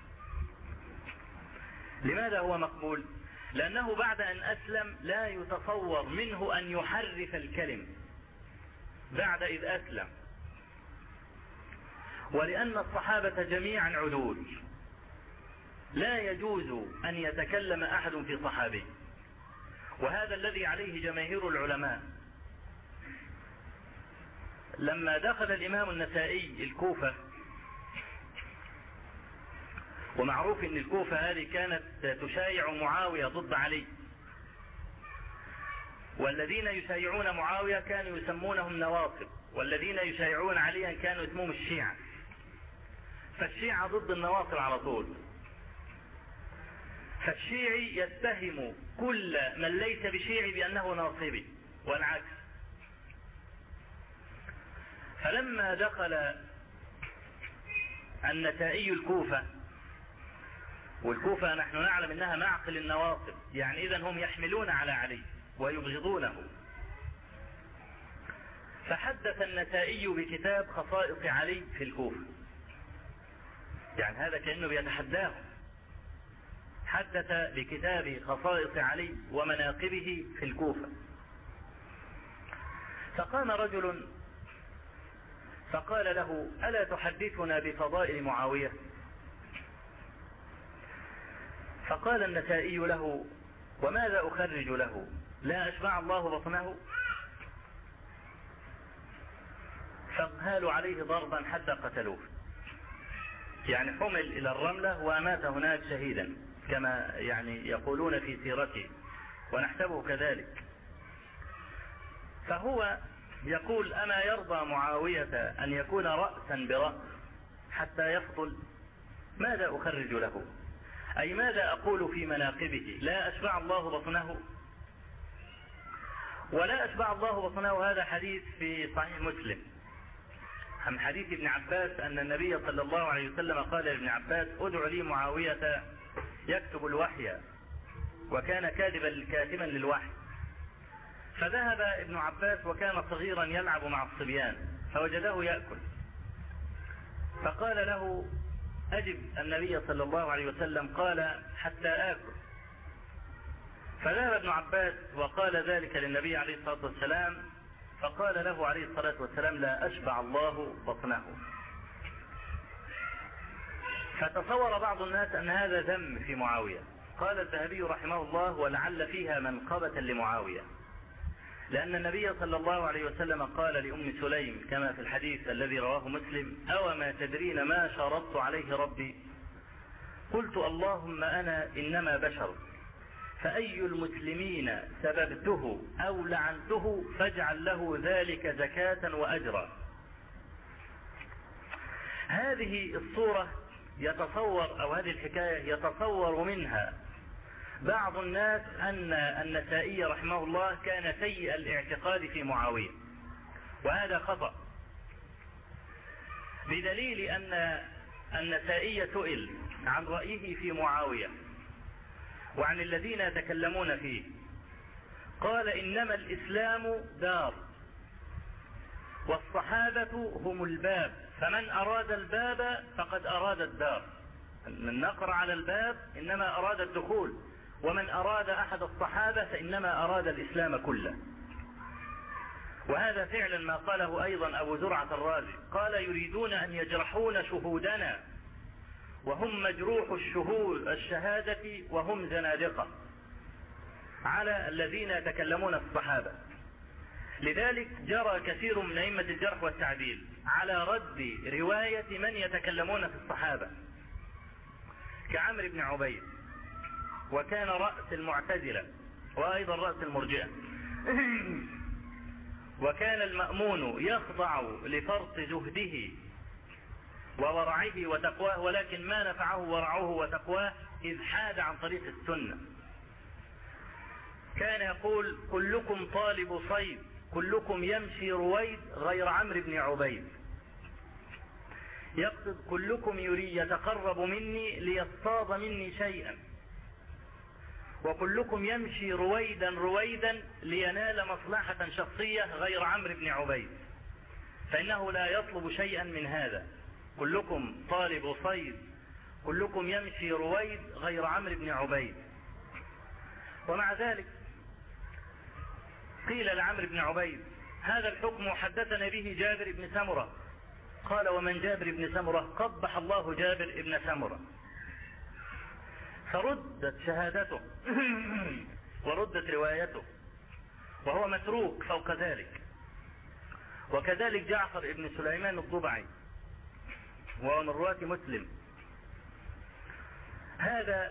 لماذا هو مقبول؟ لأنه بعد أن أسلم لا يتصور منه أن يحرف الكلم بعد إذ أسلم، ولأن الصحابة جميعا عدول، لا يجوز أن يتكلم أحد في صحابي، وهذا الذي عليه جماهير العلماء. لما دخل الإمام النسائي الكوفة، ومعروف أن الكوفة هذه كانت تشايع معاوية ضد علي، والذين يشايعون معاوية كانوا يسمونهم نواصب، والذين يشايعون عليا كانوا اسمهم الشيعة. فالشيعة ضد النواصب على طول، فالشيعي يتهم كل من ليس بشيعي بأنه ناصبي والعكس. فلما دخل النسائي الكوفة، والكوفة نحن نعلم أنها معقل النواصب، يعني إذن هم يحملون على علي ويبغضونه، فحدث النسائي بكتاب خصائص علي في الكوفة، يعني هذا كأنه بيتحداه. حدث بكتاب خصائص علي ومناقبه في الكوفة. فقام رجل فقال له: ألا تحدثنا بفضائل معاوية؟ فقال النسائي له: وماذا أخرج له؟ لا أشبع الله بطنه؟ فقالوا عليه ضربا حتى قتلوه، يعني حمل إلى الرملة ومات هناك شهيدا كما يعني يقولون في سيرته، ونحسبه كذلك. فهو يقول: أما يرضى معاوية أن يكون رأسا برأس حتى يفضل؟ ماذا أخرج له؟ أي ماذا أقول في مناقبه؟ لا أشبع الله بطنه؟ ولا أشبع الله بطنه هذا حديث في صحيح مسلم عن حديث ابن عباس أن النبي صلى الله عليه وسلم قال لابن عباس: ادع لي معاوية يكتب الوحي، وكان كاتبا للوحي. فذهب ابن عباس وكان صغيرا يلعب مع الصبيان فوجده يأكل، فقال له: أجب النبي صلى الله عليه وسلم. قال: حتى آكل. فذهب ابن عباس وقال ذلك للنبي عليه الصلاة والسلام، فقال له عليه الصلاة والسلام: لا أشبع الله بطنه. فتصور بعض الناس أن هذا ذم في معاوية. قال الذهبي رحمه الله: ولعل فيها منقبة لمعاوية، لأن النبي صلى الله عليه وسلم قال لأم سليم كما في الحديث الذي رواه مسلم: أو ما تدرين ما شرطت عليه ربي؟ قلت: اللهم أنا إنما بشر، فأي المسلمين سببته أو لعنته فاجعل له ذلك زكاة وأجرا. هذه الصورة يتصور، أو هذه الحكاية يتصور منها بعض الناس أن النسائي رحمه الله كان سيء الاعتقاد في معاوية، وهذا خطأ، بدليل أن النسائي سئل عن رأيه في معاوية وعن الذين يتكلمون فيه، قال: إنما الإسلام دار، والصحابة هم الباب، فمن أراد الباب فقد أراد الدار. من نقر على الباب إنما أراد الدخول، ومن أراد أحد الصحابة فإنما أراد الإسلام كله. وهذا فعلا ما قاله أيضا أبو زرعة الرازي، قال: يريدون أن يجرحون شهودنا وهم مجروح الشهادة وهم زنادقة، على الذين يتكلمون في الصحابة. لذلك جرى كثير من أئمة الجرح والتعديل على رد رواية من يتكلمون في الصحابة، كعمرو بن عبيد، وكان رأس المعتزلة وأيضا رأس المرجئة، وكان المأمون يخضع لفرط زهده وورعه وتقواه، ولكن ما نفعه ورعه وتقواه إذ حاد عن طريق السنة. كان يقول: كلكم طالب صيد، كلكم يمشي رويد غير عمرو بن عبيد. يقصد كلكم يتقرب مني ليصطاد مني شيئا، وكلكم يمشي رويدا لينال مصلحة شخصية غير عمرو بن عبيد، فإنه لا يطلب شيئا من هذا. كلكم طالب صيد، كلكم يمشي رويد غير عمرو بن عبيد. ومع ذلك قيل لعمرو بن عبيد: هذا الحكم حدثنا به جابر بن سمرة. قال: ومن جابر بن سمرة؟ قبح الله جابر بن سمرة. فردت شهادته وردت روايته، وهو متروك فوق ذلك. وكذلك جعفر ابن سليمان الضبعي وهو من رواة مسلم، هذا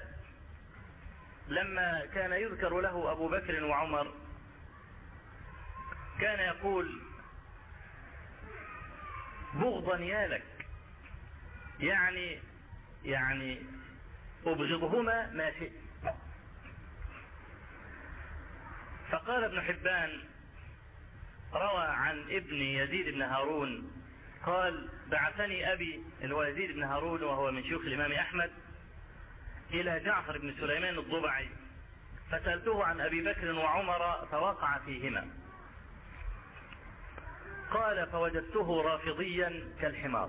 لما كان يذكر له أبو بكر وعمر كان يقول بغضا يالك، يعني أبغضهما ما شئت. فقال ابن حبان روى عن ابن يزيد بن هارون قال بعثني أبي اللي هو يزيد بن هارون وهو من شيوخ الإمام أحمد إلى جعفر بن سليمان الضبعي، فسألته عن أبي بكر وعمر فوقع فيهما. قال فوجدته رافضيا كالحمار.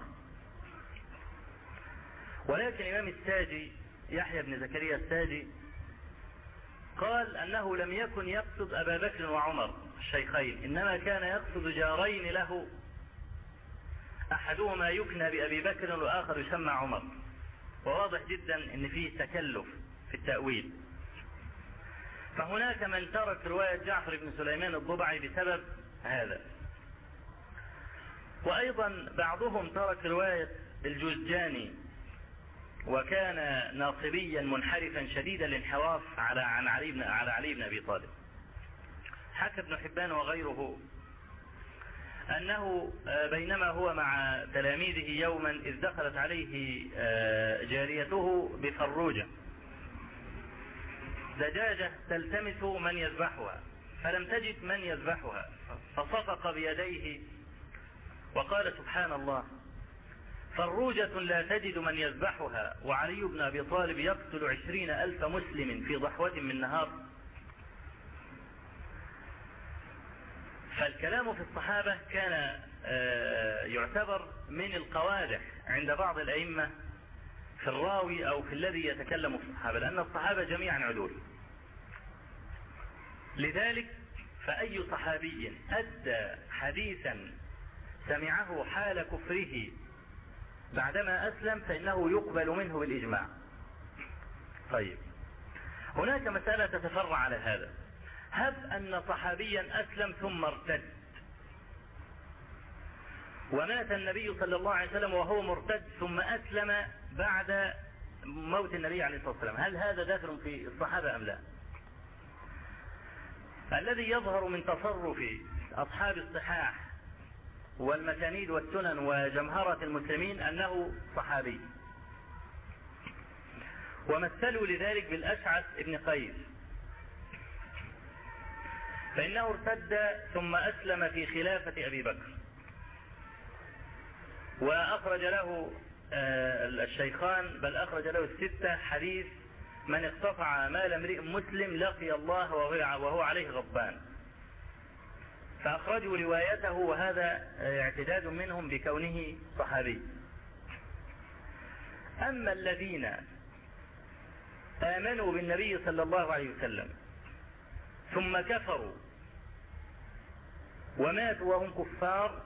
ولكن الإمام الساجي يحيى بن زكريا الساجي قال أنه لم يكن يقصد أبا بكر وعمر الشيخين، إنما كان يقصد جارين له، أحدهما يكنى بأبي بكر والآخر يسمى عمر. وواضح جدا أن فيه تكلف في التأويل. فهناك من ترك رواية جعفر بن سليمان الضبعي بسبب هذا، وأيضا بعضهم ترك رواية الجوزجاني وكان ناصبيا منحرفا شديد الانحراف على علي بن أبي طالب. حكى ابن حبان وغيره أنه بينما هو مع تلاميذه يوما إذ دخلت عليه جاريته بفروجة دجاجة تلتمس من يذبحها، فلم تجد من يذبحها، فصفق بيديه وقال سبحان الله، فروجة لا تجد من يذبحها وعلي بن أبي طالب يقتل 20,000 مسلم في ضحوة من نهار. فالكلام في الصحابة كان يعتبر من القوادح عند بعض الأئمة في الراوي أو في الذي يتكلم في الصحابة، لأن الصحابة جميعا عدول. لذلك فأي صحابي أدى حديثا سمعه حال كفره بعدما أسلم فإنه يقبل منه بالإجماع. طيب، هناك مسألة تتفرع على هذا. هب أن صحابيا أسلم ثم ارتد ومات النبي صلى الله عليه وسلم وهو مرتد ثم أسلم بعد موت النبي عليه الصلاة والسلام، هل هذا داخل في الصحابة أم لا؟ الذي يظهر من تصرف أصحاب الصحاح والمسانيد والسنن وجمهرة المسلمين أنه صحابي، ومثلوا لذلك بالأشعث ابن قيس، فإنه ارتد ثم أسلم في خلافة أبي بكر، وأخرج له الشيخان بل أخرج له 6 حديث من اقتطع مال امرئ مسلم لقي الله وهو عليه غضبان، فأخرجوا روايته، وهذا اعتداد منهم بكونه صحابي. أما الذين آمنوا بالنبي صلى الله عليه وسلم ثم كفروا وماتوا وهم كفار،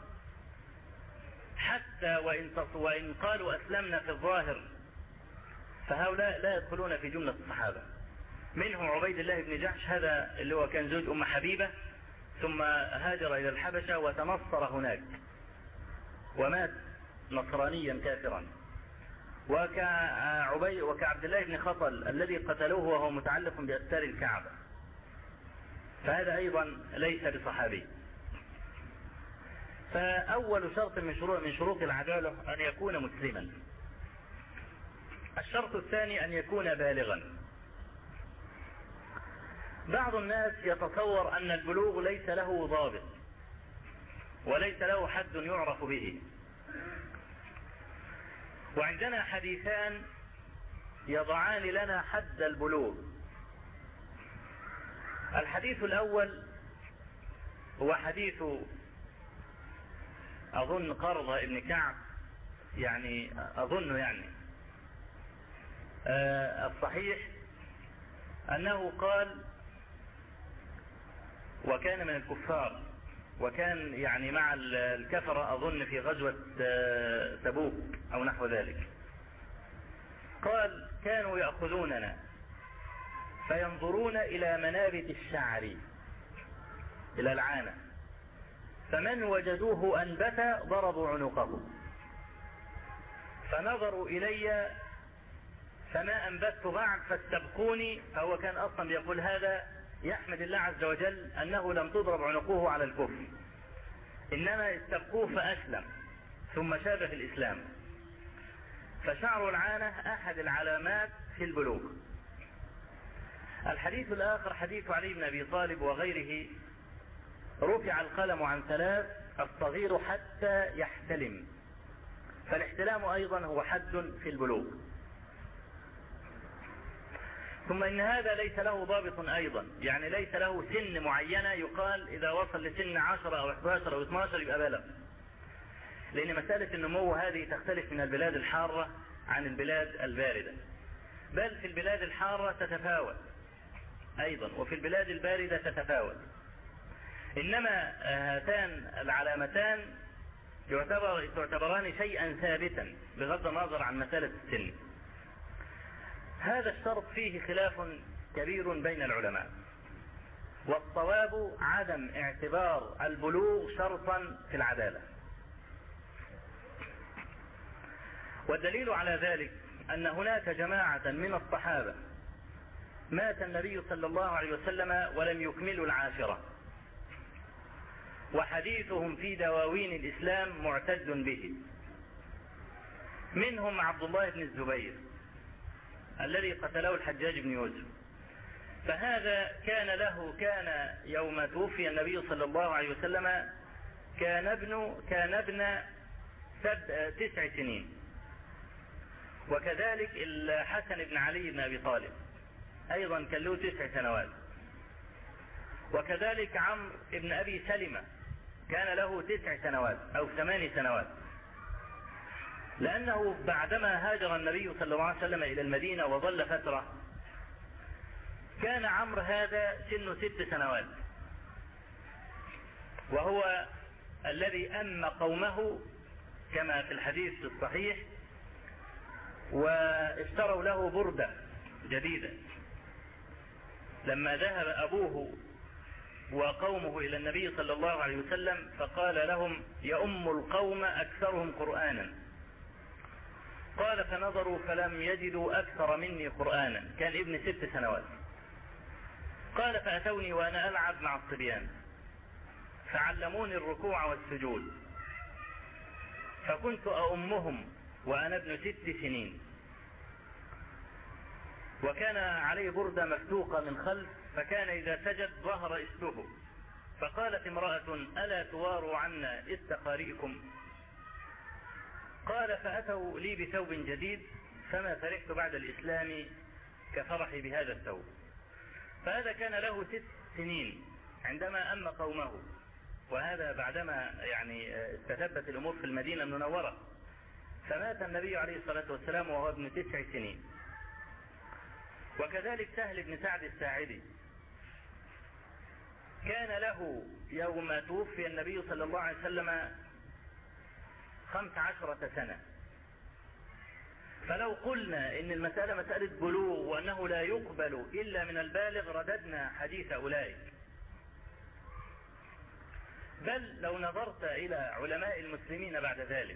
حتى وإن قالوا أسلمنا في الظاهر، فهؤلاء لا يدخلون في جملة الصحابة. منهم عبيد الله بن جحش، هذا اللي هو كان زوج أم حبيبة ثم هاجر إلى الحبشة وتنصر هناك ومات نصرانيا كافرا، وكعبد الله بن خطل الذي قتلوه وهو متعلق بأستار الكعبة، فهذا أيضا ليس بصحابي. فأول شرط من شروط العدالة أن يكون مسلما. الشرط الثاني أن يكون بالغا. بعض الناس يتصور أن البلوغ ليس له ضابط وليس له حد يعرف به، وعندنا حديثان يضعان لنا حد البلوغ. الحديث الأول هو حديث أظن قرظة ابن كعب، أظن الصحيح أنه قال وكان من الكفار، وكان مع الكفرة أظن في غزوة تبوك أو نحو ذلك، قال كانوا يأخذوننا فينظرون إلى منابت الشعر، إلى العانة، فمن وجدوه أنبت ضربوا عنقه، فنظروا إلي فما أنبت بعد فاستبقوني. فهو كان أصلا بيقول هذا يحمد الله عز وجل أنه لم تضرب عنقه على الكفر، إنما استبقوه فأسلم ثم شاب في الإسلام. فشعر العانة أحد العلامات في البلوغ. الحديث الآخر حديث علي بن أبي طالب وغيره: رفع القلم عن ثلاث، الصغير حتى يحتلم. فالاحتلام أيضا هو حد في البلوغ. ثم إن هذا ليس له ضابط أيضا، يعني ليس له سن معينة يقال إذا وصل لسن 10 أو 11 أو 12 يبقى بلغ، لأن مسألة النمو هذه تختلف من البلاد الحارة عن البلاد الباردة، بل في البلاد الحارة تتفاوت أيضا وفي البلاد الباردة تتفاوت. إنما هاتان العلامتان تعتبران شيئا ثابتا بغض النظر عن مسألة السن. هذا الشرط فيه خلاف كبير بين العلماء، والصواب عدم اعتبار البلوغ شرطا في العدالة. والدليل على ذلك أن هناك جماعة من الصحابة مات النبي صلى الله عليه وسلم ولم يكملوا العاشرة، وحديثهم في دواوين الإسلام معتد به. منهم عبد الله بن الزبير الذي قتله الحجاج بن يوسف، فهذا كان يوم توفي النبي صلى الله عليه وسلم كان ابن 9 سنين. وكذلك الحسن بن علي بن أبي طالب أيضا كان له 9 سنوات. وكذلك عمرو بن أبي سلمة كان له 9 سنوات أو 8 سنوات، لأنه بعدما هاجر النبي صلى الله عليه وسلم إلى المدينة وظل فترة كان عمرو هذا سنه 6 سنوات، وهو الذي أم قومه كما في الحديث الصحيح، واشتروا له بردة جديدة لما ذهب أبوه وقومه إلى النبي صلى الله عليه وسلم، فقال لهم: يؤم القوم أكثرهم قرآنا. قال: فنظروا فلم يجدوا أكثر مني قرآنا، كان ابن 6 سنوات. قال: فأتوني وأنا ألعب مع الصبيان فعلموني الركوع والسجود، فكنت أؤمهم وأنا ابن 6 سنين، وكان عليه بردة مفتوقة من خلف، فكان إذا سجد ظهر إسته. فقالت امرأة: ألا تواروا عنا استقارئكم؟ قال: فأتوا لي بثوب جديد فما فرحت بعد الإسلام كفرحي بهذا الثوب. فهذا كان له 6 سنين عندما أم قومه، وهذا بعدما استتبت الأمور في المدينة المنورة، فمات النبي عليه الصلاة والسلام وهو ابن 9 سنين. وكذلك سهل بن سعد الساعدي كان له يوم توفي النبي صلى الله عليه وسلم 15 سنة. فلو قلنا إن المسألة مسألة بلوغ وأنه لا يقبل إلا من البالغ رددنا حديث أولئك. بل لو نظرت إلى علماء المسلمين بعد ذلك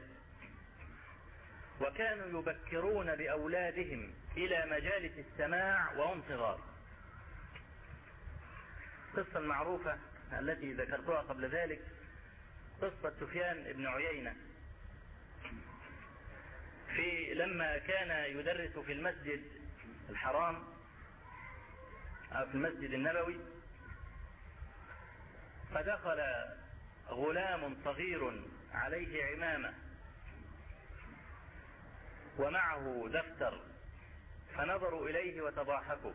وكانوا يبكرون بأولادهم إلى مجالس السماع وهم صغار. قصة المعروفة التي ذكرتها قبل ذلك قصة سفيان بن عيينة لما كان يدرس في المسجد الحرام أو في المسجد النبوي، فدخل غلام صغير عليه عمامة ومعه دفتر، فنظروا إليه وتضاحكوا،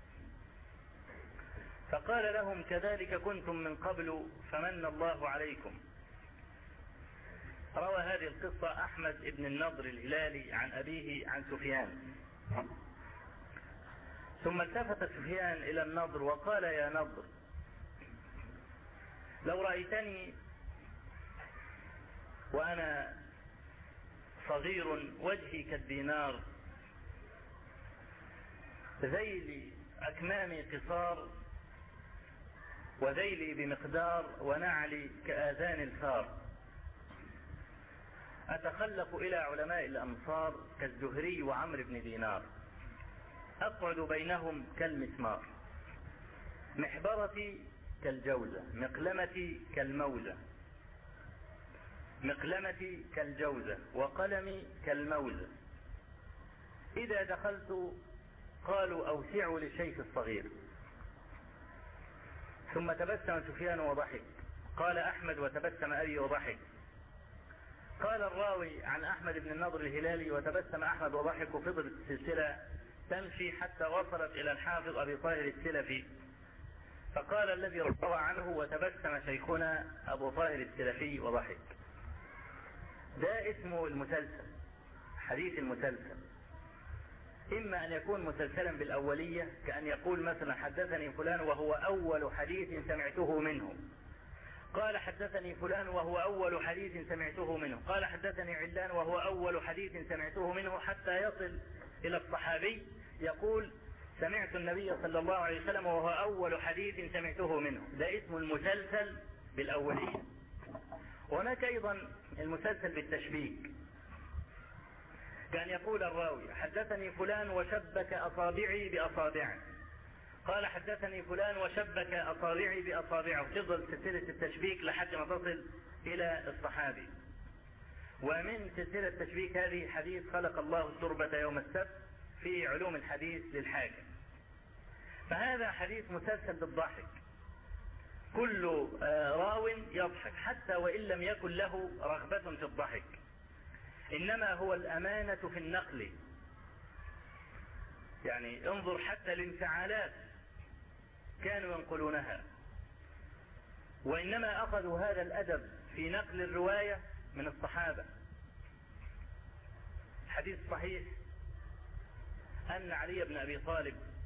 فقال لهم: كذلك كنتم من قبل فمن الله عليكم. روى هذه القصة أحمد بن النضر الهلالي عن أبيه عن سفيان. ثم التفت سفيان إلى النضر وقال: يا نضر، لو رأيتني وأنا صغير وجهي كالدينار، ذيلي أكمامي قصار وذيلي بمقدار ونعلي كآذان الفار. أتخلف إلى علماء الأمصار كالزهري وعمرو بن دينار، أقعد بينهم كالمسمار. محبرتي كالجوزة، مقلمتي كالموزة، مقلمتي كالجوزة، وقلمي كالموزة. إذا دخلت قالوا أوسعوا للشيخ الصغير. ثم تبسم سفيان وضحك. قال أحمد وتبسم أبي وضحك. قال الراوي عن أحمد بن النضر الهلالي وتبسم أحمد وضحك، وفضلت السلسلة تمشي حتى وصلت إلى الحافظ أبي طاهر السلفي، فقال الذي روى عنه وتبسم شيخنا أبو طاهر السلفي وضحك. ده اسمه المسلسل، حديث المسلسل. إما أن يكون مسلسلا بالأولية، كأن يقول مثلا حدثني فلان وهو أول حديث سمعته منه، قال حدثني فلان وهو أول حديث سمعته منه، قال حدثني علان وهو أول حديث سمعته منه، حتى يصل إلى الصحابي يقول سمعت النبي صلى الله عليه وسلم وهو أول حديث سمعته منه. ده اسمه المسلسل بالأولية. وهناك أيضا المسلسل بالتشبيك، كان يقول الراوي حدثني فلان وشبك أصابعي بأصابعه، قال حدثني فلان وشبك أصابعي بأصابعه، تفضل سلسلة التشبيك لحد ما تصل إلى الصحابي. ومن سلسلة التشبيك هذه حديث خلق الله التربة يوم السبت في علوم الحديث للحاكم. فهذا حديث مسلسل بالضحك، كل راو يضحك حتى وإن لم يكن له رغبة في الضحك، إنما هو الأمانة في النقل. يعني انظر حتى الانفعالات كانوا ينقلونها، وإنما أخذوا هذا الأدب في نقل الرواية من الصحابة. حديث صحيح أن علي بن أبي طالب